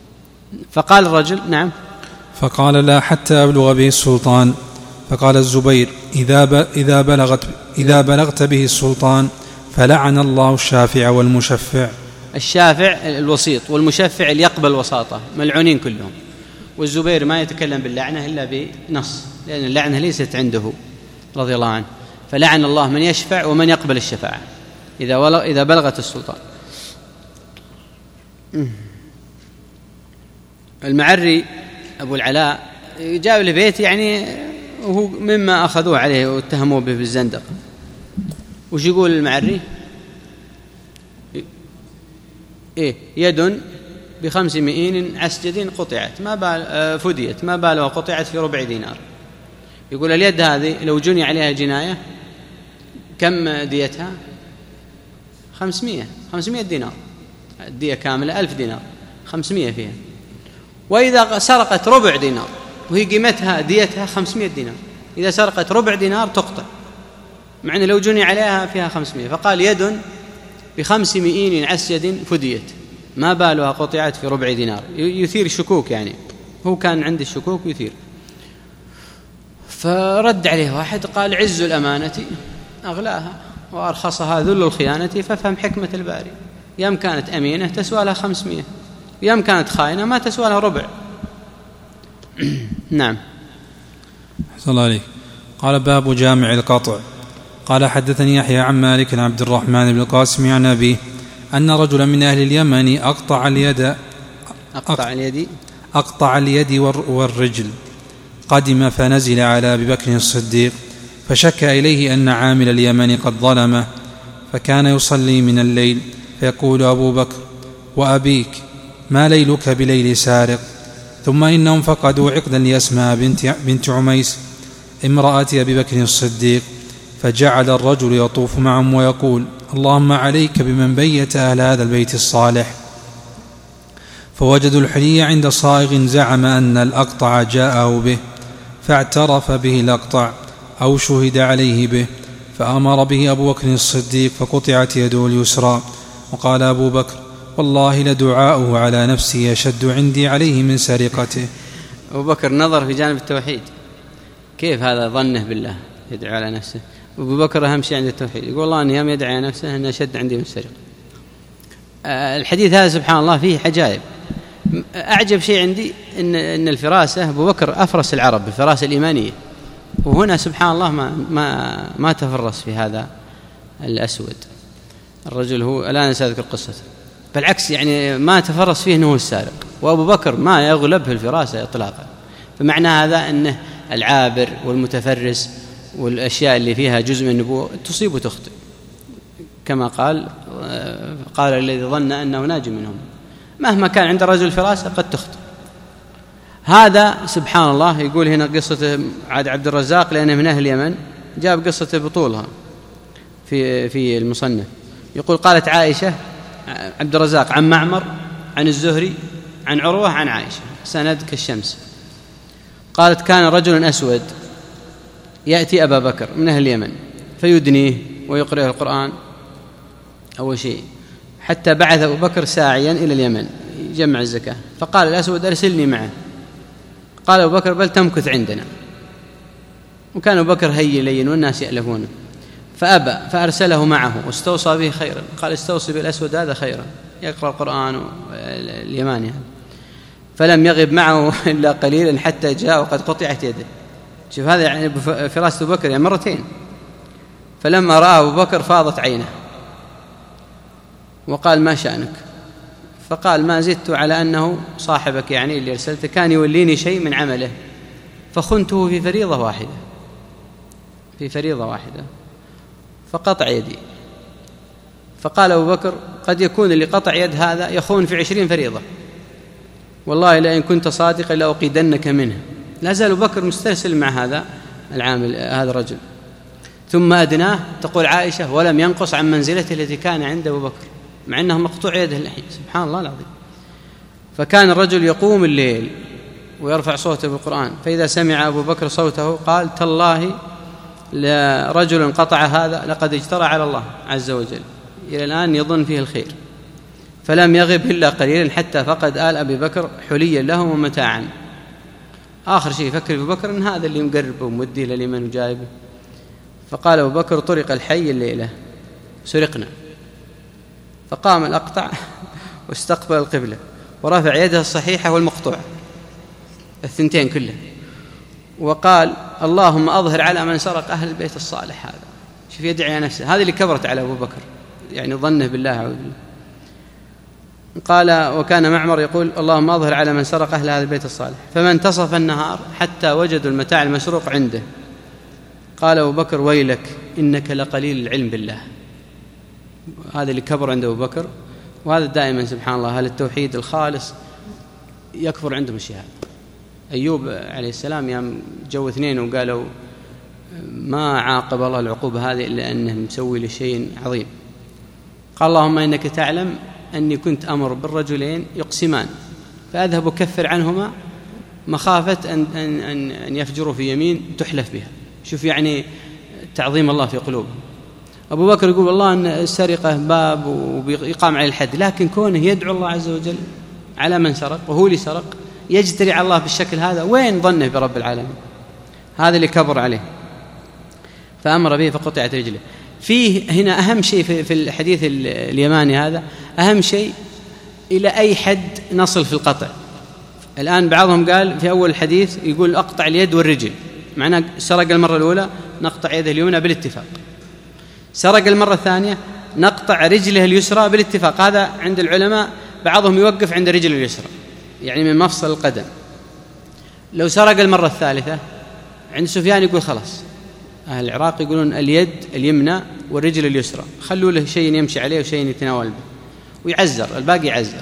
فقال الرجل: نعم. فقال: لا حتى أبلغ به السلطان. فقال الزبير: إذا إذا بلغت إذا بلغت به السلطان فلعن الله الشافع والمشفع. الشافع الوسيط، والمشفع اللي يقبل وساطة، ملعونين كلهم. والزبير ما يتكلم باللعنة إلا بنص، لأن اللعنة ليست عنده رضي الله عنه، فلعن الله من يشفع ومن يقبل الشفاعة إذا إذا بلغت السلطان. المعري أبو العلاء جاء لبيت، يعني وهو مما أخذوه عليه واتهموه به بالزندق. وش يقول المعري؟ إيه يد بخمس مئين عسجد قطعت ما بال فديت ما بالها قطعت في ربع دينار. يقول اليد هذه لو جني عليها جناية كم ديتها؟ خمسمائة خمسمائة دينار، الدية كاملة ألف دينار، خمسمائة فيها. وإذا سرقت ربع دينار وهي قيمتها ديتها خمسمائة دينار، إذا سرقت ربع دينار تقطع، مع أن لو جني عليها فيها خمسمائة. فقال يد بخمس مئين عسجد فديت ما بالها قطعت في ربع دينار، يثير الشكوك، يعني هو كان عند الشكوك يثير. فرد عليه واحد قال: عز الأمانة أغلاها وأرخصها ذل الخيانة، فافهم حكمة الباري، يام كانت أمينة تسوى لها خمسمائة، يام كانت خائنة ما تسوى لها ربع. نعم. صلى الله عليه. قال: باب جامع القطع. قال: حدثني يحيى عن مالك عن عبد الرحمن بن القاسم عن أبيه أن رجلا من أهل اليمن أقطع اليد أقطع اليد أقطع اليد والرجل، قدم فنزل على أبي بكر الصديق فشكى إليه أن عامل اليمن قد ظلمه، فكان يصلي من الليل فيقول أبو بكر: وأبيك ما ليلك بليل سارق؟ ثم إنهم فقدوا عقدا لأسماء بنت, بنت عميس امرأة أبي بكر الصديق، فجعل الرجل يطوف معهم ويقول: اللهم عليك بمن بيت أهل هذا البيت الصالح. فوجدوا الحلي عند صائغ زعم أن الأقطع جاءه به، فاعترف به الأقطع أو شهد عليه به، فأمر به أبو بكر الصديق فقطعت يده اليسرى. وقال أبو بكر: والله لدعاؤه على نفسي أشد عندي عليه من سرقته. أبو بكر نظر في جانب التوحيد، كيف هذا ظنه بالله يدعو على نفسه؟ أبو بكر أهم شيء عند التوحيد، يقول الله أن يوم يدعي على نفسه أن أشد عندي من السرقة. الحديث هذا سبحان الله فيه عجائب. أعجب شيء عندي إن, إن الفراسة، أبو بكر أفرس العرب بالفراسة الإيمانية، وهنا سبحان الله ما ما ما تفرس في هذا الأسود الرجل، هو لا نستذكر قصته، بالعكس يعني ما تفرس فيه أنه السارق، وأبو بكر ما يغلب في الفراسة إطلاقا. فمعنى هذا أنه العابر والمتفرس والأشياء اللي فيها جزء من النبوة تصيب وتخطئ، كما قال قال الذي ظن أنه ناج منهم، مهما كان عند الرجل فراسة قد تخطئ. هذا سبحان الله يقول هنا قصة عاد عبد الرزاق لأنه من أهل اليمن، جاب قصة بطولها في في المصنف. يقول قالت عائشة، عبد الرزاق عن معمر عن الزهري عن عروة عن عائشة، سند كالشمس. قالت كان رجل أسود يأتي أبا بكر من أهل اليمن فيدنيه ويقرأه القرآن أول شيء، حتى بعث أبو بكر ساعيا إلى اليمن يجمع الزكاة، فقال الأسود أرسلني معه. قال أبو بكر بل تمكث عندنا، وكان أبو بكر هي لين والناس يألفونه، فأبى فأرسله معه واستوصى به خيرا. قال استوصي بالأسود هذا خيرا يقرأ القرآن اليماني، فلم يغب معه إلا قليلا حتى جاء وقد قطعت يده. شوف هذا يعني فراسة أبو بكر يعني مرتين. فلما رأى أبو بكر فاضت عينه وقال ما شأنك؟ فقال ما زدت على أنه صاحبك يعني اللي أرسلته كان يوليني شيء من عمله فخنته في فريضة واحدة في فريضة واحدة فقطع يدي. فقال أبو بكر قد يكون اللي قطع يد هذا يخون في عشرين فريضة، والله لئن كنت صادقا لأقيدنك منه. لا زال أبو بكر مسترسل مع هذا العامل هذا الرجل. ثم أدناه تقول عائشة ولم ينقص عن منزلته التي كان عند أبو بكر مع أنه مقطوع يده الحين، سبحان الله العظيم. فكان الرجل يقوم الليل ويرفع صوته بالقرآن، فإذا سمع أبو بكر صوته قال تالله لرجل قطع هذا لقد اجترى على الله عز وجل، إلى الآن يظن فيه الخير. فلم يغب إلا قليلا حتى فقد آل أبي بكر حليا لهم ومتاعا. آخر شيء يفكر أبو بكر أن هذا اللي مقربه وموديه لليمن وجايبه. فقال أبو بكر طرق الحي الليلة سرقنا. فقام الأقطع واستقبل القبلة ورفع يده الصحيحة والمقطوعة الثنتين كلها وقال اللهم أظهر على من سرق أهل البيت الصالح. هذا شوف يدعي على نفسه، هذه اللي كبرت على أبو بكر يعني ظنه بالله عز وجل. قال وكان معمر يقول اللهم أظهر على من سرق أهل هذا البيت الصالح. فما انتصف النهار حتى وجدوا المتاع المسروق عنده. قال أبو بكر ويلك إنك لقليل العلم بالله. هذا اللي كبر عند أبو بكر، وهذا دائما سبحان الله أهل التوحيد الخالص يكبر عندهم الشهادة. أيوب عليه السلام يوم جو اثنين وقالوا ما عاقب الله العقوبة هذه إلا أنه مسوي لشيء عظيم. قال اللهم إنك تعلم أني كنت أمر بالرجلين يقسمان فأذهب أكفر عنهما مخافة أن, أن, أن يفجروا في يمين تحلف بها. شوف يعني تعظيم الله في قلوبهم. أبو بكر يقول والله أن السرقة باب ويقام عليه الحد، لكن كونه يدعو الله عز وجل على من سرق وهو اللي سرق يجتري على الله بالشكل هذا، وين ظنه برب العالمين؟ هذا اللي كبر عليه. فأمر به فقطعت رجله. فيه هنا أهم شيء في الحديث اليماني هذا، أهم شيء إلى أي حد نصل في القطع. الآن بعضهم قال في أول الحديث يقول أقطع اليد والرجل، معناه سرق المرة الأولى نقطع يده اليمنى بالاتفاق، سرق المرة الثانية نقطع رجله اليسرى بالاتفاق. هذا عند العلماء بعضهم يوقف عند رجل اليسرى يعني من مفصل القدم. لو سرق المرة الثالثة عند سفيان يقول خلاص، أهل العراق يقولون اليد اليمنى والرجل اليسرى، خلوا له شيء يمشي عليه وشيء يتناول به ويعزر، الباقي يعزر.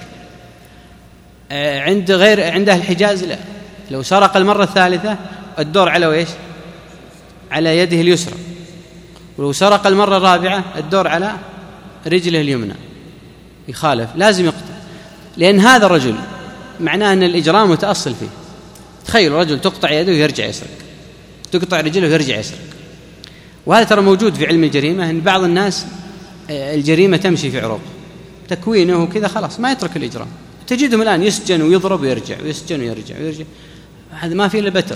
عند غير عند أهل الحجاز لا، لو سرق المرة الثالثة الدور على ويش على يده اليسرى، ولو سرق المرة الرابعة الدور على رجله اليمنى. يخالف لازم يقطع، لأن هذا الرجل معناه أن الإجرام متأصل فيه. تخيل رجل تقطع يده ويرجع يسرق، تقطع رجله ويرجع يسرق. وهذا ترى موجود في علم الجريمة، أن بعض الناس الجريمة تمشي في عروق تكوينه كذا خلاص ما يترك الإجرام، تجدهم الآن يسجن ويضرب ويرجع ويسجن ويرجع ويرجع، هذا ما فيه إلا بتر.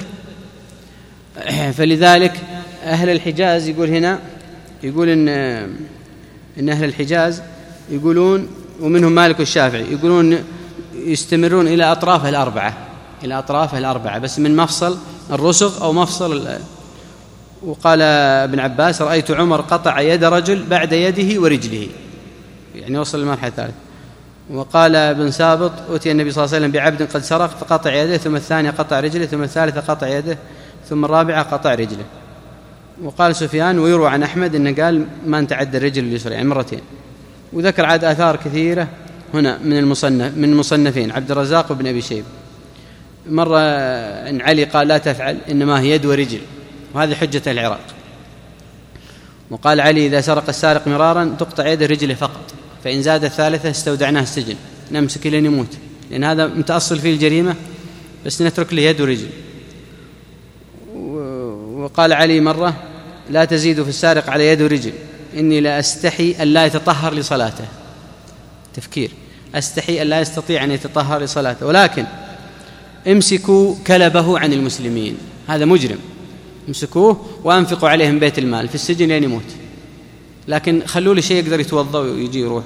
فلذلك أهل الحجاز يقول هنا يقول إن إن أهل الحجاز يقولون ومنهم مالك والشافعي يقولون يستمرون إلى أطرافه الأربعة إلى أطرافه الأربعة بس من مفصل الرسغ أو مفصل وقال ابن عباس: رأيت عمر قطع يد رجل بعد يده ورجله، يعني وصل للمرحلة الثالثة. وقال ابن سابط: أتي النبي صلى الله عليه وسلم بعبد قد سرق فقطع يده، ثم الثانية قطع رجله، ثم الثالثة قطع يده، ثم الرابعة قطع رجله. وقال سفيان: ويروى عن أحمد أنه قال ما نتعدى الرجل اليسرى، يعني مرتين. وذكر عاد آثار كثيرة هنا من المصنف من المصنفين عبد الرزاق وابن أبي شيبة. مرة إن علي قال: لا تفعل، إنما هي يد ورجل، وهذه حجة العراق. وقال علي: إذا سرق السارق مرارا تقطع يده رجله فقط، فإن زاد الثالثة استودعناه السجن، نمسك لين يموت، لأن هذا متأصل فيه الجريمة، بس نترك له يد ورجل. وقال علي مرة: لا تزيد في السارق على يد ورجل، إني لا أستحي أن لا يتطهر لصلاته. تفكير، أستحي أن لا يستطيع أن يتطهر لصلاته، ولكن امسكوا كلبه عن المسلمين، هذا مجرم، امسكوه وأنفقوا عليه من بيت المال في السجن لين يموت، لكن خلوا له شيء يقدر يتوضأ ويجي يروح.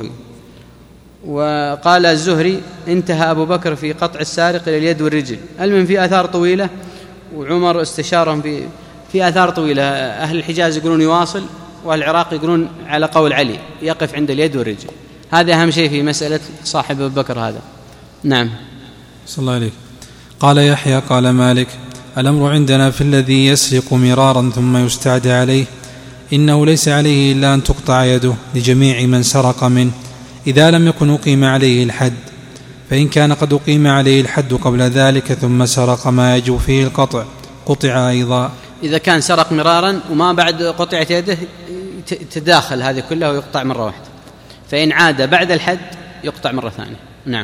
وقال الزهري: انتهى أبو بكر في قطع السارق إلى اليد والرجل. المهم في آثار طويلة، وعمر استشارهم في في آثار طويلة. أهل الحجاز يقولون يواصل، وأهل العراق يقولون على قول علي يقف عند اليد والرجل. هذا أهم شيء في مسألة صاحب أبو بكر هذا. نعم. صلى الله عليك. قال يحيى: قال مالك: الأمر عندنا في الذي يسرق مرارا ثم يستعدى عليه، إنه ليس عليه إلا أن تقطع يده لجميع من سرق منه، إذا لم يكن أقيم عليه الحد، فإن كان قد أقيم عليه الحد قبل ذلك ثم سرق ما يجب فيه القطع قطع أيضا. إذا كان سرق مرارا وما بعد قطعة يده تداخل هذه كلها ويقطع مرة واحدة، فإن عاد بعد الحد يقطع مرة ثانية. نعم.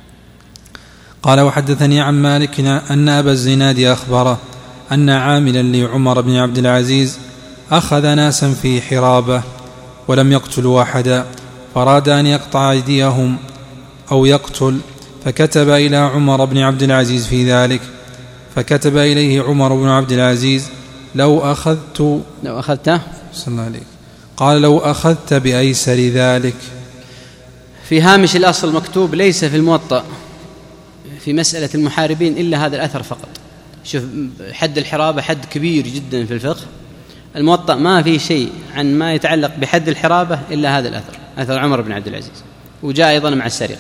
قال: وحدثني عن مالك أن أبا الزناد أخبره أن عاملا لعمر بن عبد العزيز أخذ ناسا في حرابة ولم يقتلوا أحدا، فراد أن يقطع أيديهم أو يقتل، فكتب إلى عمر بن عبد العزيز في ذلك، فكتب إليه عمر بن عبد العزيز: لو أخذت لو أخذته صلى الله عليه. قال: لو أخذت بأيسر ذلك. في هامش الأصل مكتوب: ليس في الموطأ في مسألة المحاربين إلا هذا الأثر فقط. شوف، حد الحرابة حد كبير جدا في الفقه، الموطأ ما في شيء عن ما يتعلق بحد الحرابة إلا هذا الأثر، أثر عمر بن عبد العزيز، وجاء أيضا مع السرقة.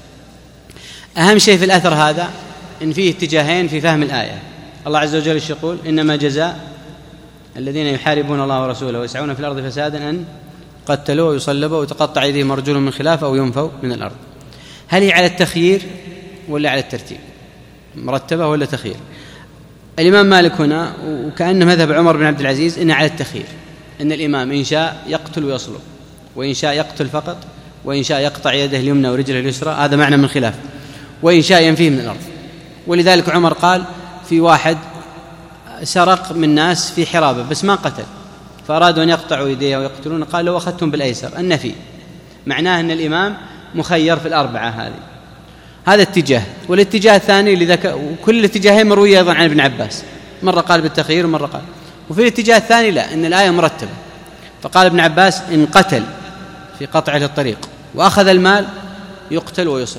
أهم شيء في الأثر هذا إن فيه اتجاهين في فهم الآية. الله عز وجل يقول: إنما جزاء الذين يحاربون الله ورسوله ويسعون في الأرض فسادا أن قتلوا ويصلبوا وتقطع أيديهم وأرجلهم من خلاف أو ينفوا من الأرض. هل هي على التخيير ولا على الترتيب؟ مرتبة ولا تخيير؟ الإمام مالك هنا وكأن مذهب عمر بن عبد العزيز إنه على التخيير، إن الإمام إن شاء يقتل ويصلب، وإن شاء يقتل فقط، وإن شاء يقطع يده اليمنى ورجله اليسرى، هذا معنى من خلاف، وإن شاء ينفيه من الأرض. ولذلك عمر قال في واحد سرق من ناس في حرابة بس ما قتل، فأرادوا أن يقطعوا يديه ويقتلون، قال: لو أخذتم بالأيسر. النفي معناه أن الإمام مخير في الأربعة هذه. هذا اتجاه. والاتجاه الثاني اللي ذكر، وكل الاتجاهين مروية أيضا عن ابن عباس، مرة قال بالتخيير ومرة قال. وفي الاتجاه الثاني لا، إن الآية مرتبة، فقال ابن عباس: إن قتل في قطعة الطريق وأخذ المال يقتل ويصلب.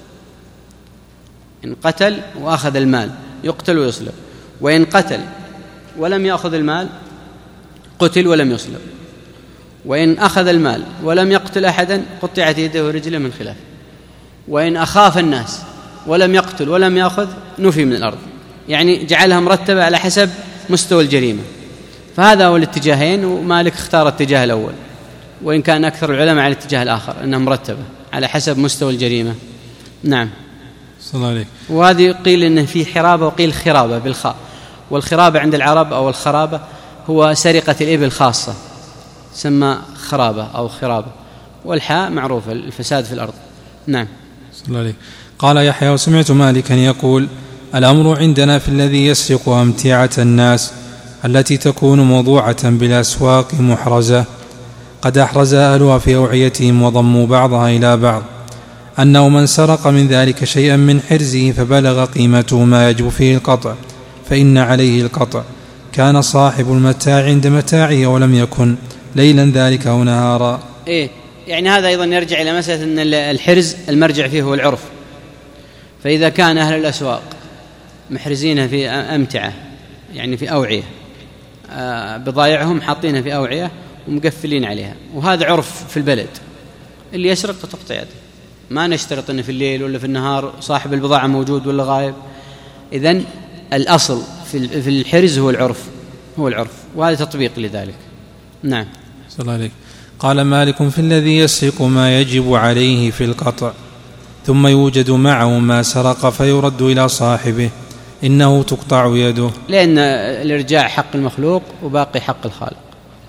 إن قتل وأخذ المال يقتل ويصلب، وإن قتل ولم يأخذ المال قتل ولم يصلب، وإن أخذ المال ولم يقتل أحدا قطعت يده ورجله من خلاف، وإن أخاف الناس ولم يقتل ولم يأخذ نفي من الأرض. يعني جعلها مرتبة على حسب مستوى الجريمة. فهذا هو الاتجاهين، ومالك اختار الاتجاه الأول، وإن كان أكثر العلماء على الاتجاه الآخر أنها مرتبة على حسب مستوى الجريمة. نعم. صلى الله عليك. وهذه قيل إنه في حرابة وقيل خرابة بالخاء، والخرابة عند العرب أو الخرابة هو سرقة الإبل خاصة، سمى خرابة أو خرابة، والحاء معروفة الفساد في الأرض. نعم. صلى الله عليه. قال يحيى: وسمعت مالكا يقول: الأمر عندنا في الذي يسرق أمتعة الناس التي تكون موضوعة بالأسواق محرزة قد أحرز أهلها في أوعيتهم وضموا بعضها إلى بعض، أنه من سرق من ذلك شيئا من حرزه فبلغ قيمته ما يجب فيه القطع فإن عليه القطع، كان صاحب المتاع عند متاعه ولم يكن ليلا ذلك أو نهارا. إيه، يعني هذا أيضا يرجع إلى مسألة أن الحرز المرجع فيه هو العرف. فإذا كان أهل الأسواق محرزين في أمتعة، يعني في أوعية، بضائعهم حاطينها في أوعية ومقفلين عليها، وهذا عرف في البلد، اللي يسرق تقطع يده. ما نشترط أنه في الليل ولا في النهار صاحب البضاعة موجود ولا غائب. إذن الأصل في الحرز هو العرف، هو العرف، وهذا تطبيق لذلك. نعم. صلى الله عليك. قال مالك في الذي يسرق ما يجب عليه في القطع ثم يوجد معه ما سرق فيرد إلى صاحبه، إنه تقطع يده، لأن الإرجاع حق المخلوق وباقي حق الخالق.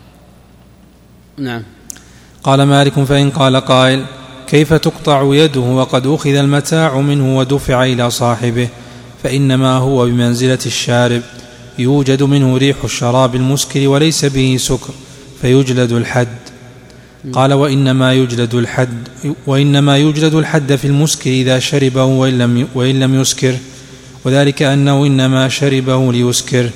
نعم. قال مالك فإن قال قائل كيف تقطع يده وقد أخذ المتاع منه ودفع إلى صاحبه، فإنما هو بمنزلة الشارب، يوجد منه ريح الشراب المسكر وليس به سكر فيجلد الحد. قال وإنما يجلد الحد وإنما يجلد الحد في المسكر إذا شربه وإن لم, وإن لم يسكر، وذلك أنه إنما شربه ليسكر.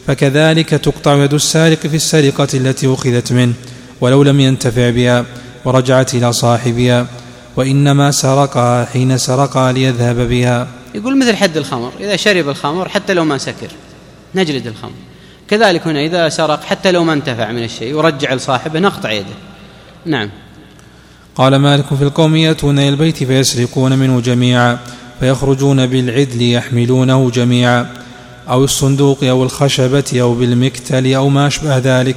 فكذلك تقطع يد السارق في السرقة التي أخذت منه ولو لم ينتفع بها ورجعت إلى صاحبها، وإنما سرقها حين سرقها ليذهب بها. يقول مثل حد الخمر، إذا شرب الخمر حتى لو ما سكر نجلد الخمر، كذلك هنا إذا سرق حتى لو ما انتفع من الشيء ورجع لصاحبه نقطع يده. نعم. قال مالك في القوم يأتون إلى البيت فيسرقون منه جميعا فيخرجون بالعدل يحملونه جميعا، أو الصندوق أو الخشبة أو بالمكتل أو ما أشبه ذلك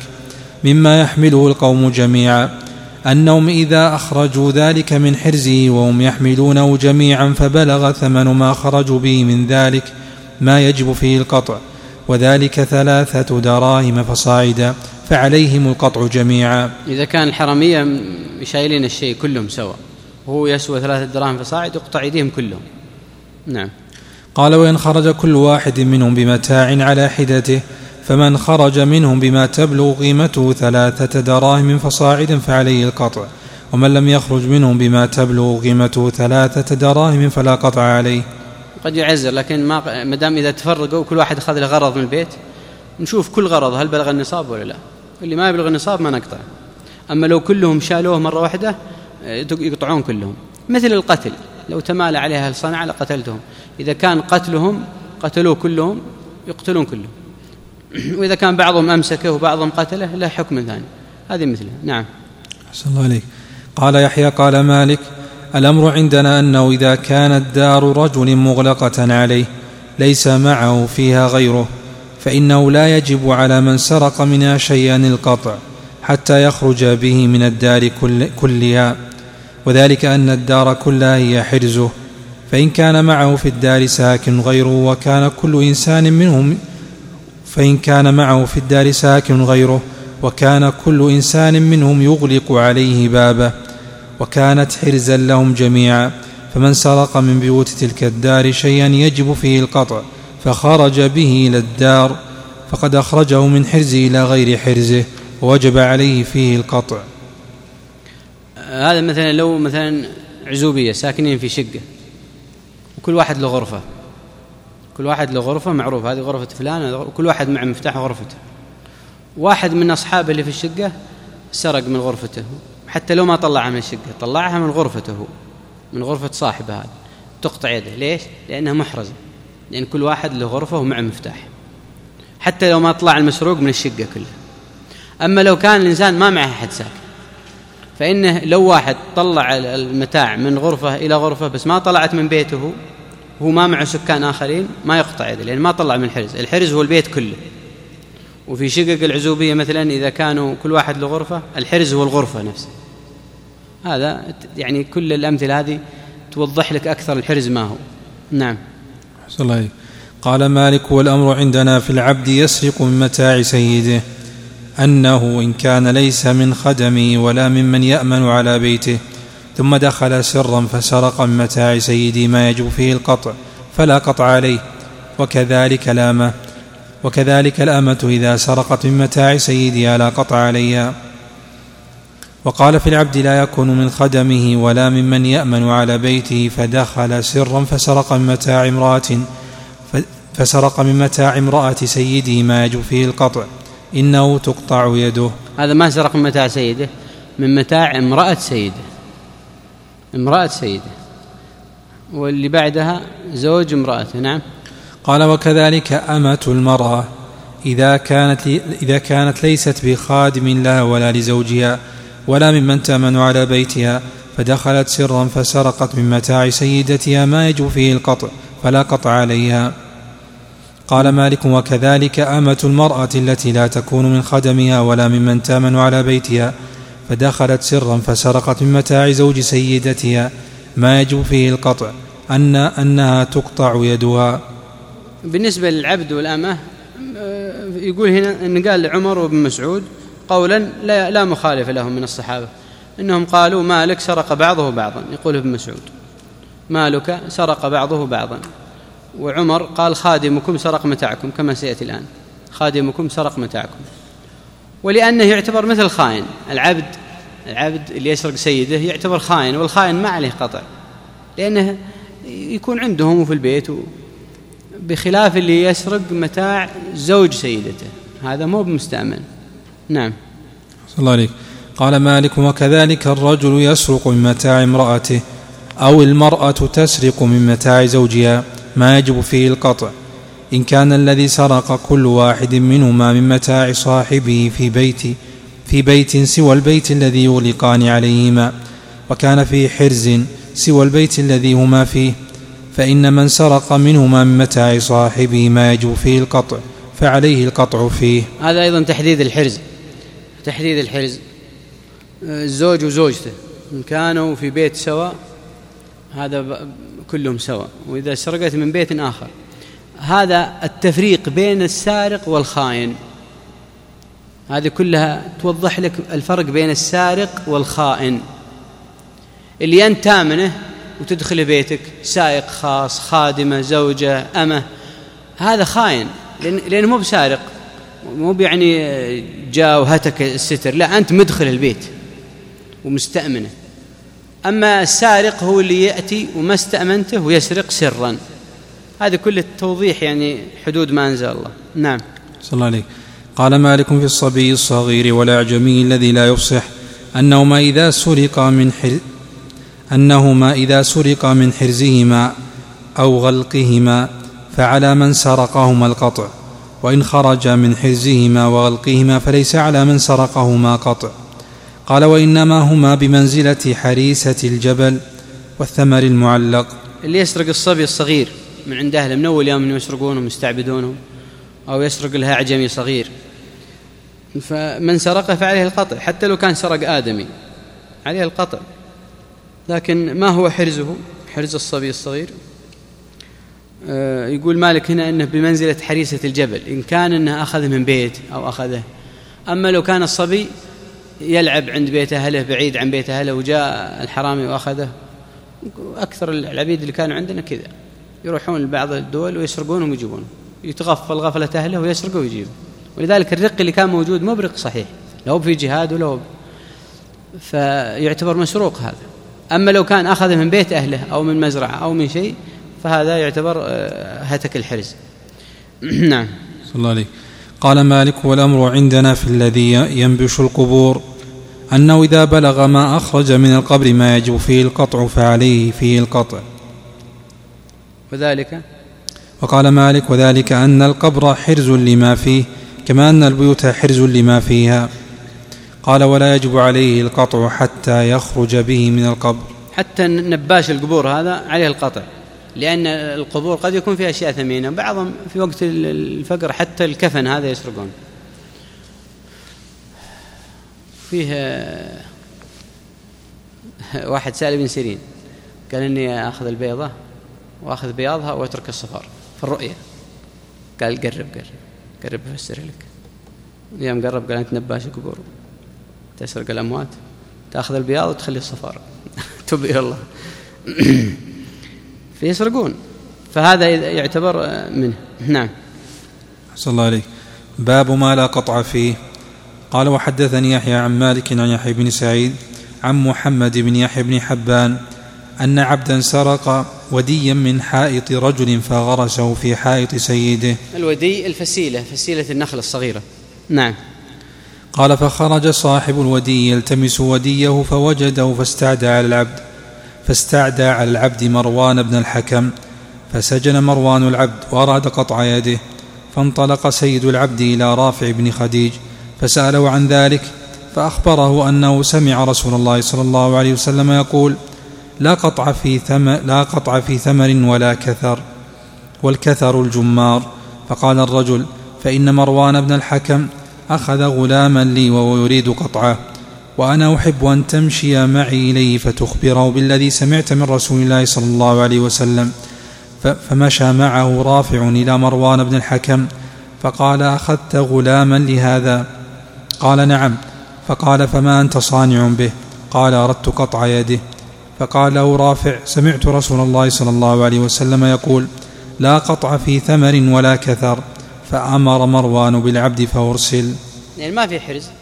مما يحمله القوم جميعا، أنهم إذا أخرجوا ذلك من حرزه وهم يحملونه جميعا فبلغ ثمن ما خرجوا به من ذلك ما يجب فيه القطع، وذلك ثلاثة دراهم فصاعدا، فعليهم القطع جميعا. إذا كان الحرمية شايلين الشيء كلهم سوا وهو يسوى ثلاثة دراهم فصاعد يقطع يديهم كلهم. نعم. قال وإن خرج كل واحد منهم بمتاع على حدته، فمن خرج منهم بما تبلغ قيمته ثلاثة دراهم فصاعدا فعليه القطع، ومن لم يخرج منهم بما تبلغ قيمته ثلاثة دراهم فلا قطع عليه. قد يعزر، لكن ما مدام إذا تفرقوا كل واحد أخذ له غرض من البيت نشوف كل غرض هل بلغ النصاب ولا لا، اللي ما يبلغ النصاب ما نقطع. أما لو كلهم شالوه مرة واحدة يقطعون كلهم، مثل القتل لو تمال عليها الصنع لقتلتهم، إذا كان قتلهم قتلوه كلهم يقتلون كلهم، وإذا كان بعضهم أمسكه وبعضهم قتله له حكم ثاني، هذه مثله. نعم. أحسن الله عليك. قال يحيى قال مالك الأمر عندنا أنه إذا كانت دار رجل مغلقة عليه ليس معه فيها غيره فإنه لا يجب على من سرق منها شيئا القطع حتى يخرج به من الدار كل كلها، وذلك أن الدار كلها هي حرزه، فإن كان معه في الدار ساكن غيره وكان كل إنسان منهم فإن كان معه في الدار ساكن غيره وكان كل إنسان منهم يغلق عليه بابه وكانت حرزا لهم جميعا، فمن سرق من بيوت تلك الدار شيئا يجب فيه القطع فخرج به إلى الدار فقد أخرجه من حرزه إلى غير حرزه ووجب عليه فيه القطع. هذا مثلا لو مثلا عزوبية ساكنين في شقة وكل واحد له غرفة، كل واحد له غرفة معروف هذه غرفة فلان، وكل واحد مع مفتاح غرفته، واحد من أصحابه اللي في الشقة سرق من غرفته حتى لو ما طلعها من الشقة طلعها من غرفته من غرفة صاحبه هذا تقطع يده. ليش؟ لأنها محرزة، لأن كل واحد له غرفة ومع مفتاح حتى لو ما طلع المسروق من الشقة كلها. أما لو كان الإنسان ما معه أحد ساكن فإنه لو واحد طلع المتاع من غرفة إلى غرفة بس ما طلعت من بيته وهو ما معه سكان آخرين ما يقطع يده، لأن ما طلع من الحرز، الحرز هو البيت كله. وفي شقق العزوبية مثلا إذا كانوا كل واحد له غرفة الحرز هو الغرفة نفسه. هذا يعني كل الأمثلة هذه توضح لك أكثر الحرز ما هو. نعم. أحسن الله عليك. قال مالك والأمر عندنا في العبد يسرق من متاع سيده أنه إن كان ليس من خدمه ولا ممن يأمن على بيته ثم دخل سرا فسرق من متاع سيده ما يجب فيه القطع فلا قطع عليه، وكذلك الأمة وكذلك الأمة إذا سرقت من متاع سيدها لا قطع عليها. وقال في العبد لا يكون من خدمه ولا ممن يأمن على بيته فدخل سرا فسرق من متاع امرأة فسرق من متاع امرأة سيده ما يجب فيه القطع إنه تقطع يده. هذا ما سرق من متاع سيده، من متاع امرأة سيده، امرأة سيده، واللي بعدها زوج امرأته. نعم. قال وكذلك أمة المرأة إذا كانت, إذا كانت ليست بخادم لها ولا لزوجها ولا ممن تأمن على بيتها، فدخلت سرا فسرقت من متاع سيدتها ما يجب فيه القطع فلا قطع عليها. قال مالك: وكذلك أمة المرأة التي لا تكون من خدمها ولا ممن تأمن على بيتها، فدخلت سرا فسرقت من متاع زوج سيدتها ما يجب فيه القطع أن أنها تقطع يدها. بالنسبة للعبد والأمة يقول هنا أن قال عمر وابن مسعود قولا لا, لا مخالف لهم من الصحابة، إنهم قالوا مالك سرق بعضه بعضا، يقول ابن مسعود مالك سرق بعضه بعضا، وعمر قال خادمكم سرق متاعكم كما سيأتي الآن، خادمكم سرق متاعكم. ولأنه يعتبر مثل خائن، العبد العبد اللي يسرق سيده يعتبر خائن، والخائن ما عليه قطع لأنه يكون عندهم في البيت، بخلاف اللي يسرق متاع زوج سيدته هذا مو بمستأمن. نعم. صلى الله عليك. قال مالك: وكذلك الرجل يسرق من متاع امرأته أو المرأة تسرق من متاع زوجها ما يجب فيه القطع إن كان الذي سرق كل واحد منهما من متاع صاحبه في بيت في بيت سوى البيت الذي يغلقان عليهما، وكان في حرز سوى البيت الذي هما فيه، فإن من سرق منهما من متاع صاحبه ما يجب فيه القطع فعليه القطع فيه. هذا أيضا تحديد الحرز، تحديد الحرز الزوج وزوجته إن كانوا في بيت سواء هذا كلهم سواء، وإذا سرقت من بيت آخر هذا التفريق بين السارق والخائن، هذه كلها توضح لك الفرق بين السارق والخائن. اللي أنت تامنه وتدخل بيتك سائق خاص، خادمة، زوجة، أمة، هذا خائن لأنه مو بسارق، مو يعني جاء وهتك الستر، لا أنت مدخل البيت ومستأمنه. أما السارق هو اللي يأتي وما استأمنته ويسرق سرا. هذا كل التوضيح يعني حدود ما أنزل الله. نعم. صلى الله عليه. قال مالك في الصبي الصغير والأعجمي الذي لا يفصح أنهما إذا سرق من حر أنهما إذا سرق من حرزهما أو غلقهما فعلى من سرقهما القطع، وإن خرج من حرزهما وغلقهما فليس على من سرقهما قطع. قال: وإنما هما بمنزلة حريسة الجبل والثمر المعلق. اللي يسرق الصبي الصغير من عند أهله من أول يوم يسرقونه ويستعبدونه، أو يسرق لها أعجمي صغير، فمن سرقه فعليه القطع، حتى لو كان سرق آدمي عليه القطع. لكن ما هو حرزه؟ حرز الصبي الصغير آه يقول مالك هنا أنه بمنزلة حريسة الجبل، إن كان أنه أخذه من بيت أو أخذه. أما لو كان الصبي يلعب عند بيت أهله بعيد عن بيت أهله وجاء الحرامي وأخذه، أكثر العبيد اللي كانوا عندنا كذا يروحون لبعض الدول ويسرقونهم ويجيبونهم، يتغفل غفلة أهله ويسرقوا ويجيبوا. ولذلك الرق اللي كان موجود مو برق صحيح، لو في جهاد ولو فيعتبر مسروق هذا. أما لو كان أخذه من بيت أهله أو من مزرعة أو من شيء فهذا يعتبر هتك الحرز. نعم. صلى الله عليه. قال مالك: والأمر عندنا في الذي ينبش القبور أنه إذا بلغ ما أخرج من القبر ما يجب فيه القطع فعليه فيه القطع. وذلك وقال مالك: وذلك أن القبر حرز لما فيه كما أن البيوت حرز لما فيها. قال: ولا يجب عليه القطع حتى يخرج به من القبر. حتى نباش القبور هذا عليه القطع، لأن القبور قد يكون فيها أشياء ثمينة، بعضهم في وقت الفقر حتى الكفن هذا يسرقون فيه. واحد سأل ابن سيرين قال إني أخذ البيضة وأخذ بياضها وأترك الصفار في الرؤية، قال قرب قرب قرب أفسر لك. يوم قرب قال أنت نباش القبور، تسرق الأموات، تأخذ البياض وتخلي الصفار تب إلى الله فيسرقون، فهذا يعتبر منه. نعم. صلى الله عليه. باب ما لا قطع فيه. قال: وحدثني يحيى عن مالك عن يحيى بن سعيد عن محمد بن يحيى بن حبان أن عبدا سرق وديا من حائط رجل فغرسه في حائط سيده. الودي الفسيلة، فسيلة النخل الصغيرة. نعم. قال: فخرج صاحب الودي يلتمس وديه فوجده فاستعدى على العبد فاستعدى على العبد مروان بن الحكم، فسجن مروان العبد وأراد قطع يده، فانطلق سيد العبد إلى رافع بن خديج فسأله عن ذلك، فأخبره أنه سمع رسول الله صلى الله عليه وسلم يقول: لا قطع في ثمر, لا قطع في ثمر ولا كثر، والكثر الجمار. فقال الرجل: فإن مروان بن الحكم أخذ غلاما لي وهو يريد قطعه، وأنا أحب أن تمشي معي إليه فتخبره بالذي سمعت من رسول الله صلى الله عليه وسلم. فمشى معه رافع إلى مروان بن الحكم فقال: أخذت غلاما لهذا؟ قال: نعم. فقال: فما أنت صانع به؟ قال: أردت قطع يده. فقال له رافع: سمعت رسول الله صلى الله عليه وسلم يقول: لا قطع في ثمر ولا كثر. فأمر مروان بالعبد فأرسل. يعني ما في حرز.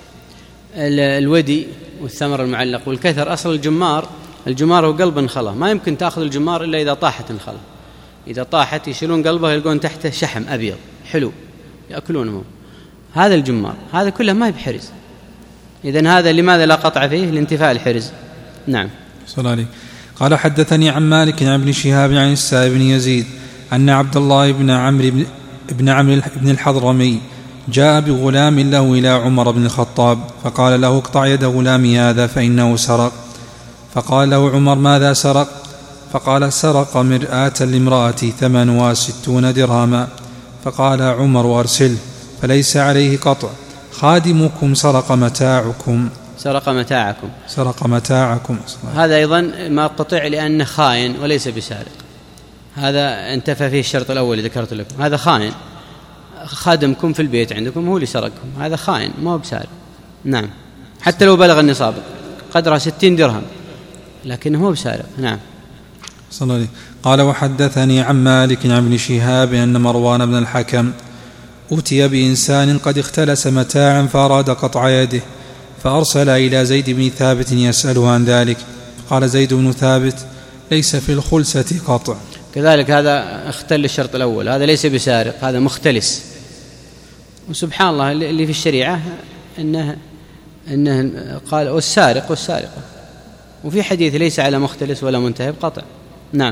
الودي والثمر المعلق والكثر أصل الجمار، الجمار هو قلب انخلى، ما يمكن تأخذ الجمار إلا إذا طاحت انخلى. إذا طاحت يشيلون قلبه يلقون تحته شحم أبيض حلو يأكلونه، هذا الجمار، هذا كله ما بحرز. إذن هذا لماذا لا قطع فيه؟ لانتفاء الحرز. نعم. صلى الله. قال: حدثني عن مالك عن ابن شهاب عن السائب بن يزيد أن عبد الله بن عمرو بن عمرو بن الحضرمي جاء بغلام له إلى عمر بن الخطاب فقال له: اقطع يد غلامي هذا فإنه سرق. فقال له عمر: ماذا سرق؟ فقال: سرق مرآة لامرأتي ثمنها ستون درهما. فقال عمر: أرسله فليس عليه قطع، خادمكم سرق متاعكم. سرق متاعكم سرق متاعكم هذا أيضا ما قطع لأنه خائن وليس بسارق، هذا انتفى فيه الشرط الأول اللي ذكرت لكم، هذا خائن. خادمكم في البيت عندكم هو اللي سرقكم، هذا خائن ما هو بسارق. نعم، حتى لو بلغ النصاب قدره ستين درهم لكنه هو بسارق. نعم. صلى الله عليه. قال: وحدثني عن مالك عن ابن شهاب أن مروان بن الحكم أتي بإنسان قد اختلس متاعا فأراد قطع يده، فأرسل إلى زيد بن ثابت يسأله عن ذلك. قال زيد بن ثابت: ليس في الخلسة قطع. كذلك هذا اختل الشرط الأول، هذا ليس بسارق، هذا مختلس. وسبحان الله اللي في الشريعة إنه, إنه قال: والسارق والسارقة، وفي حديث ليس على مختلس ولا منتهب قطع. نعم.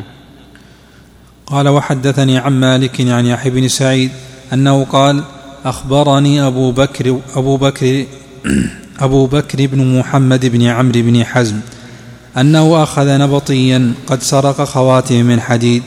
قال: وحدثني عن مالك عن يحيى بن سعيد أنه قال: أخبرني أبو بكر أبو بكر أبو بكر بن محمد بن عمرو بن حزم أنه أخذ نبطيا قد سرق خواتم من حديد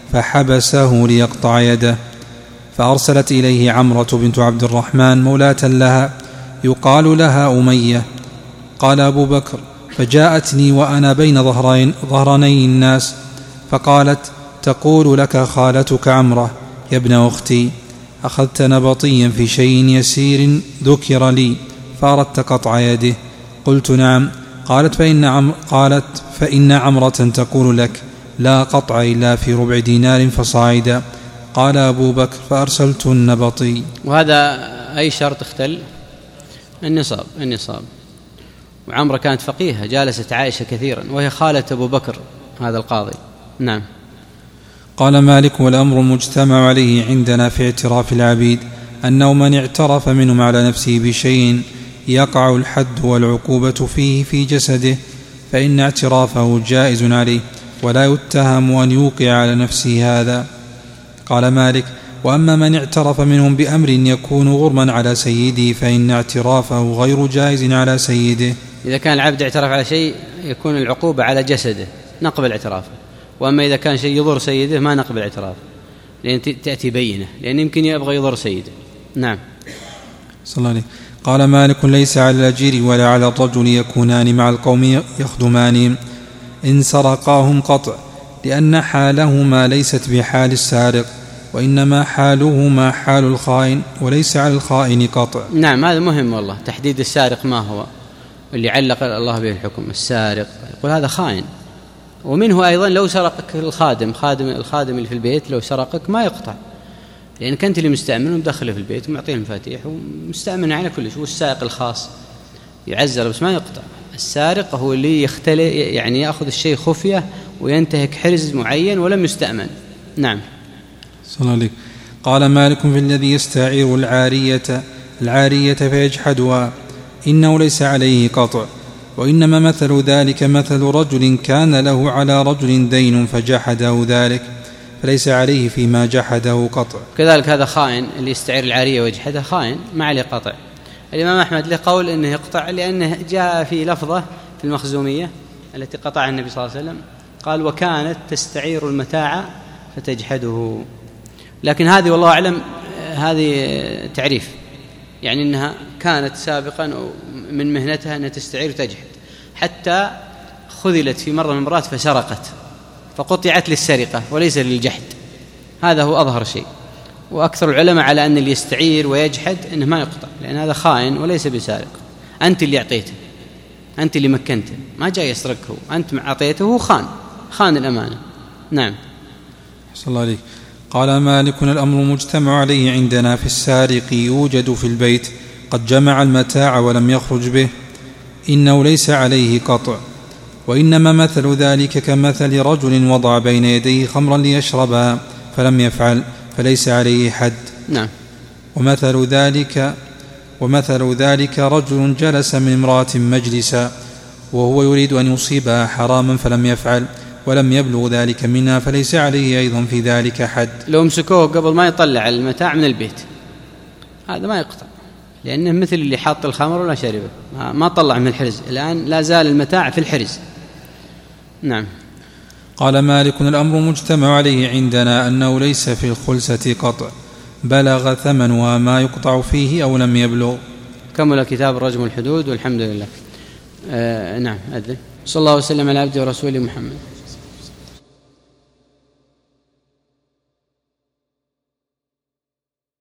فحبسه ليقطع يده، فأرسلت إليه عمرة بنت عبد الرحمن مولاة لها يقال لها أمية. قال أبو بكر: فجاءتني وأنا بين ظهرين ظهرني الناس فقالت: تقول لك خالتك عمرة: يا ابن أختي، أخذت نبطيا في شيء يسير ذكر لي فأردت قطع يده. قلت: نعم. قالت: فإن, عم قالت فإن عمرة تقول لك: لا قطع إلا في ربع دينار فصاعدا. قال أبو بكر: فأرسلت النبطي. وهذا أي شرط اختل؟ النصاب. النصاب. وعمرة كانت فقيهة جالست عائشة كثيرا وهي خالة أبو بكر هذا القاضي. نعم. قال مالك: والأمر مجتمع عليه عندنا في اعتراف العبيد أنه من اعترف منهم على نفسه بشيء يقع الحد والعقوبة فيه في جسده فإن اعترافه جائز عليه ولا يتهم أن يوقع على نفسه هذا. قال مالك: وأما من اعترف منهم بأمر يكون غرما على سيده فإن اعترافه غير جائز على سيده. إذا كان العبد اعترف على شيء يكون العقوبة على جسده نقبل اعترافه، وأما إذا كان شيء يضر سيده ما نقبل اعترافه لأن تأتي بينه، لأن يمكن يبغى يضر سيده. نعم. صلى الله عليه. قال مالك: ليس على الأجير ولا على الرجل يكونان مع القوم يخدمانهم إن سرقاهم قطع، لأن حالهما ليست بحال السارق، وإنما حالهما حال الخائن وليس على الخائن قطع. نعم، هذا مهم والله، تحديد السارق ما هو اللي علق الله به الحكم. السارق يقول هذا خائن. ومنه أيضا لو سرقك الخادم خادم الخادم اللي في البيت لو سرقك ما يقطع، لأنك أنت اللي مستأمن ومدخله في البيت ومعطيه المفاتيح ومستأمن على كل شيء. والسائق الخاص يعزل بس ما يقطع. السارق هو اللي يختلي يعني يأخذ الشيء خفية وينتهك حرز معين ولم يستأمن. نعم. صلى الله عليه. قال مالك: في الذي يستعير العارية العارية فيجحدها إنه ليس عليه قطع، وإنما مثل ذلك مثل رجل كان له على رجل دين فجحده ذلك فليس عليه فيما جحده قطع. كذلك هذا خائن، اللي يستعير العارية ويجحدها خائن ما عليه قطع. الإمام أحمد له قول إنه يقطع، لأنه جاء في لفظة في المخزومية التي قطعها النبي صلى الله عليه وسلم قال وكانت تستعير المتاع فتجحده. لكن هذه والله أعلم هذه تعريف، يعني أنها كانت سابقا من مهنتها أنها تستعير تجحد، حتى خذلت في مرة من المرات فسرقت فقطعت للسرقة وليس للجحد. هذا هو أظهر شيء، وأكثر العلماء على أن اللي يستعير ويجحد أنه ما يقطع، لأن هذا خائن وليس بسارق. أنت اللي أعطيته، أنت اللي مكنته، ما جاء يسرقه، أنت أعطيته، هو خان خان الأمانة. نعم. صلى الله عليه. قال مالك الأمر مجتمع عليه عندنا في السارق يوجد في البيت قد جمع المتاع ولم يخرج به، إنه ليس عليه قطع، وإنما مثل ذلك كمثل رجل وضع بين يديه خمرا ليشربها فلم يفعل فليس عليه حد. نعم. ومثل ذلك ومثل ذلك رجل جلس من امرأة مجلسا وهو يريد أن يصيبها حراما فلم يفعل ولم يبلغ ذلك منها فليس عليه أيضا في ذلك حد. لو امسكوه قبل ما يطلع المتاع من البيت هذا ما يقطع، لأنه مثل اللي حاط الخمر ولا شربه، ما طلع من الحرز، الآن لا زال المتاع في الحرز. نعم. قال مالك الأمر مجتمع عليه عندنا أنه ليس في الخلسة قطع، بلغ ثمنها ما يقطع فيه أو لم يبلغ. كمل كتاب الرجم الحدود والحمد لله. آه نعم. أذن. صلى الله وسلم على عبده ورسوله محمد.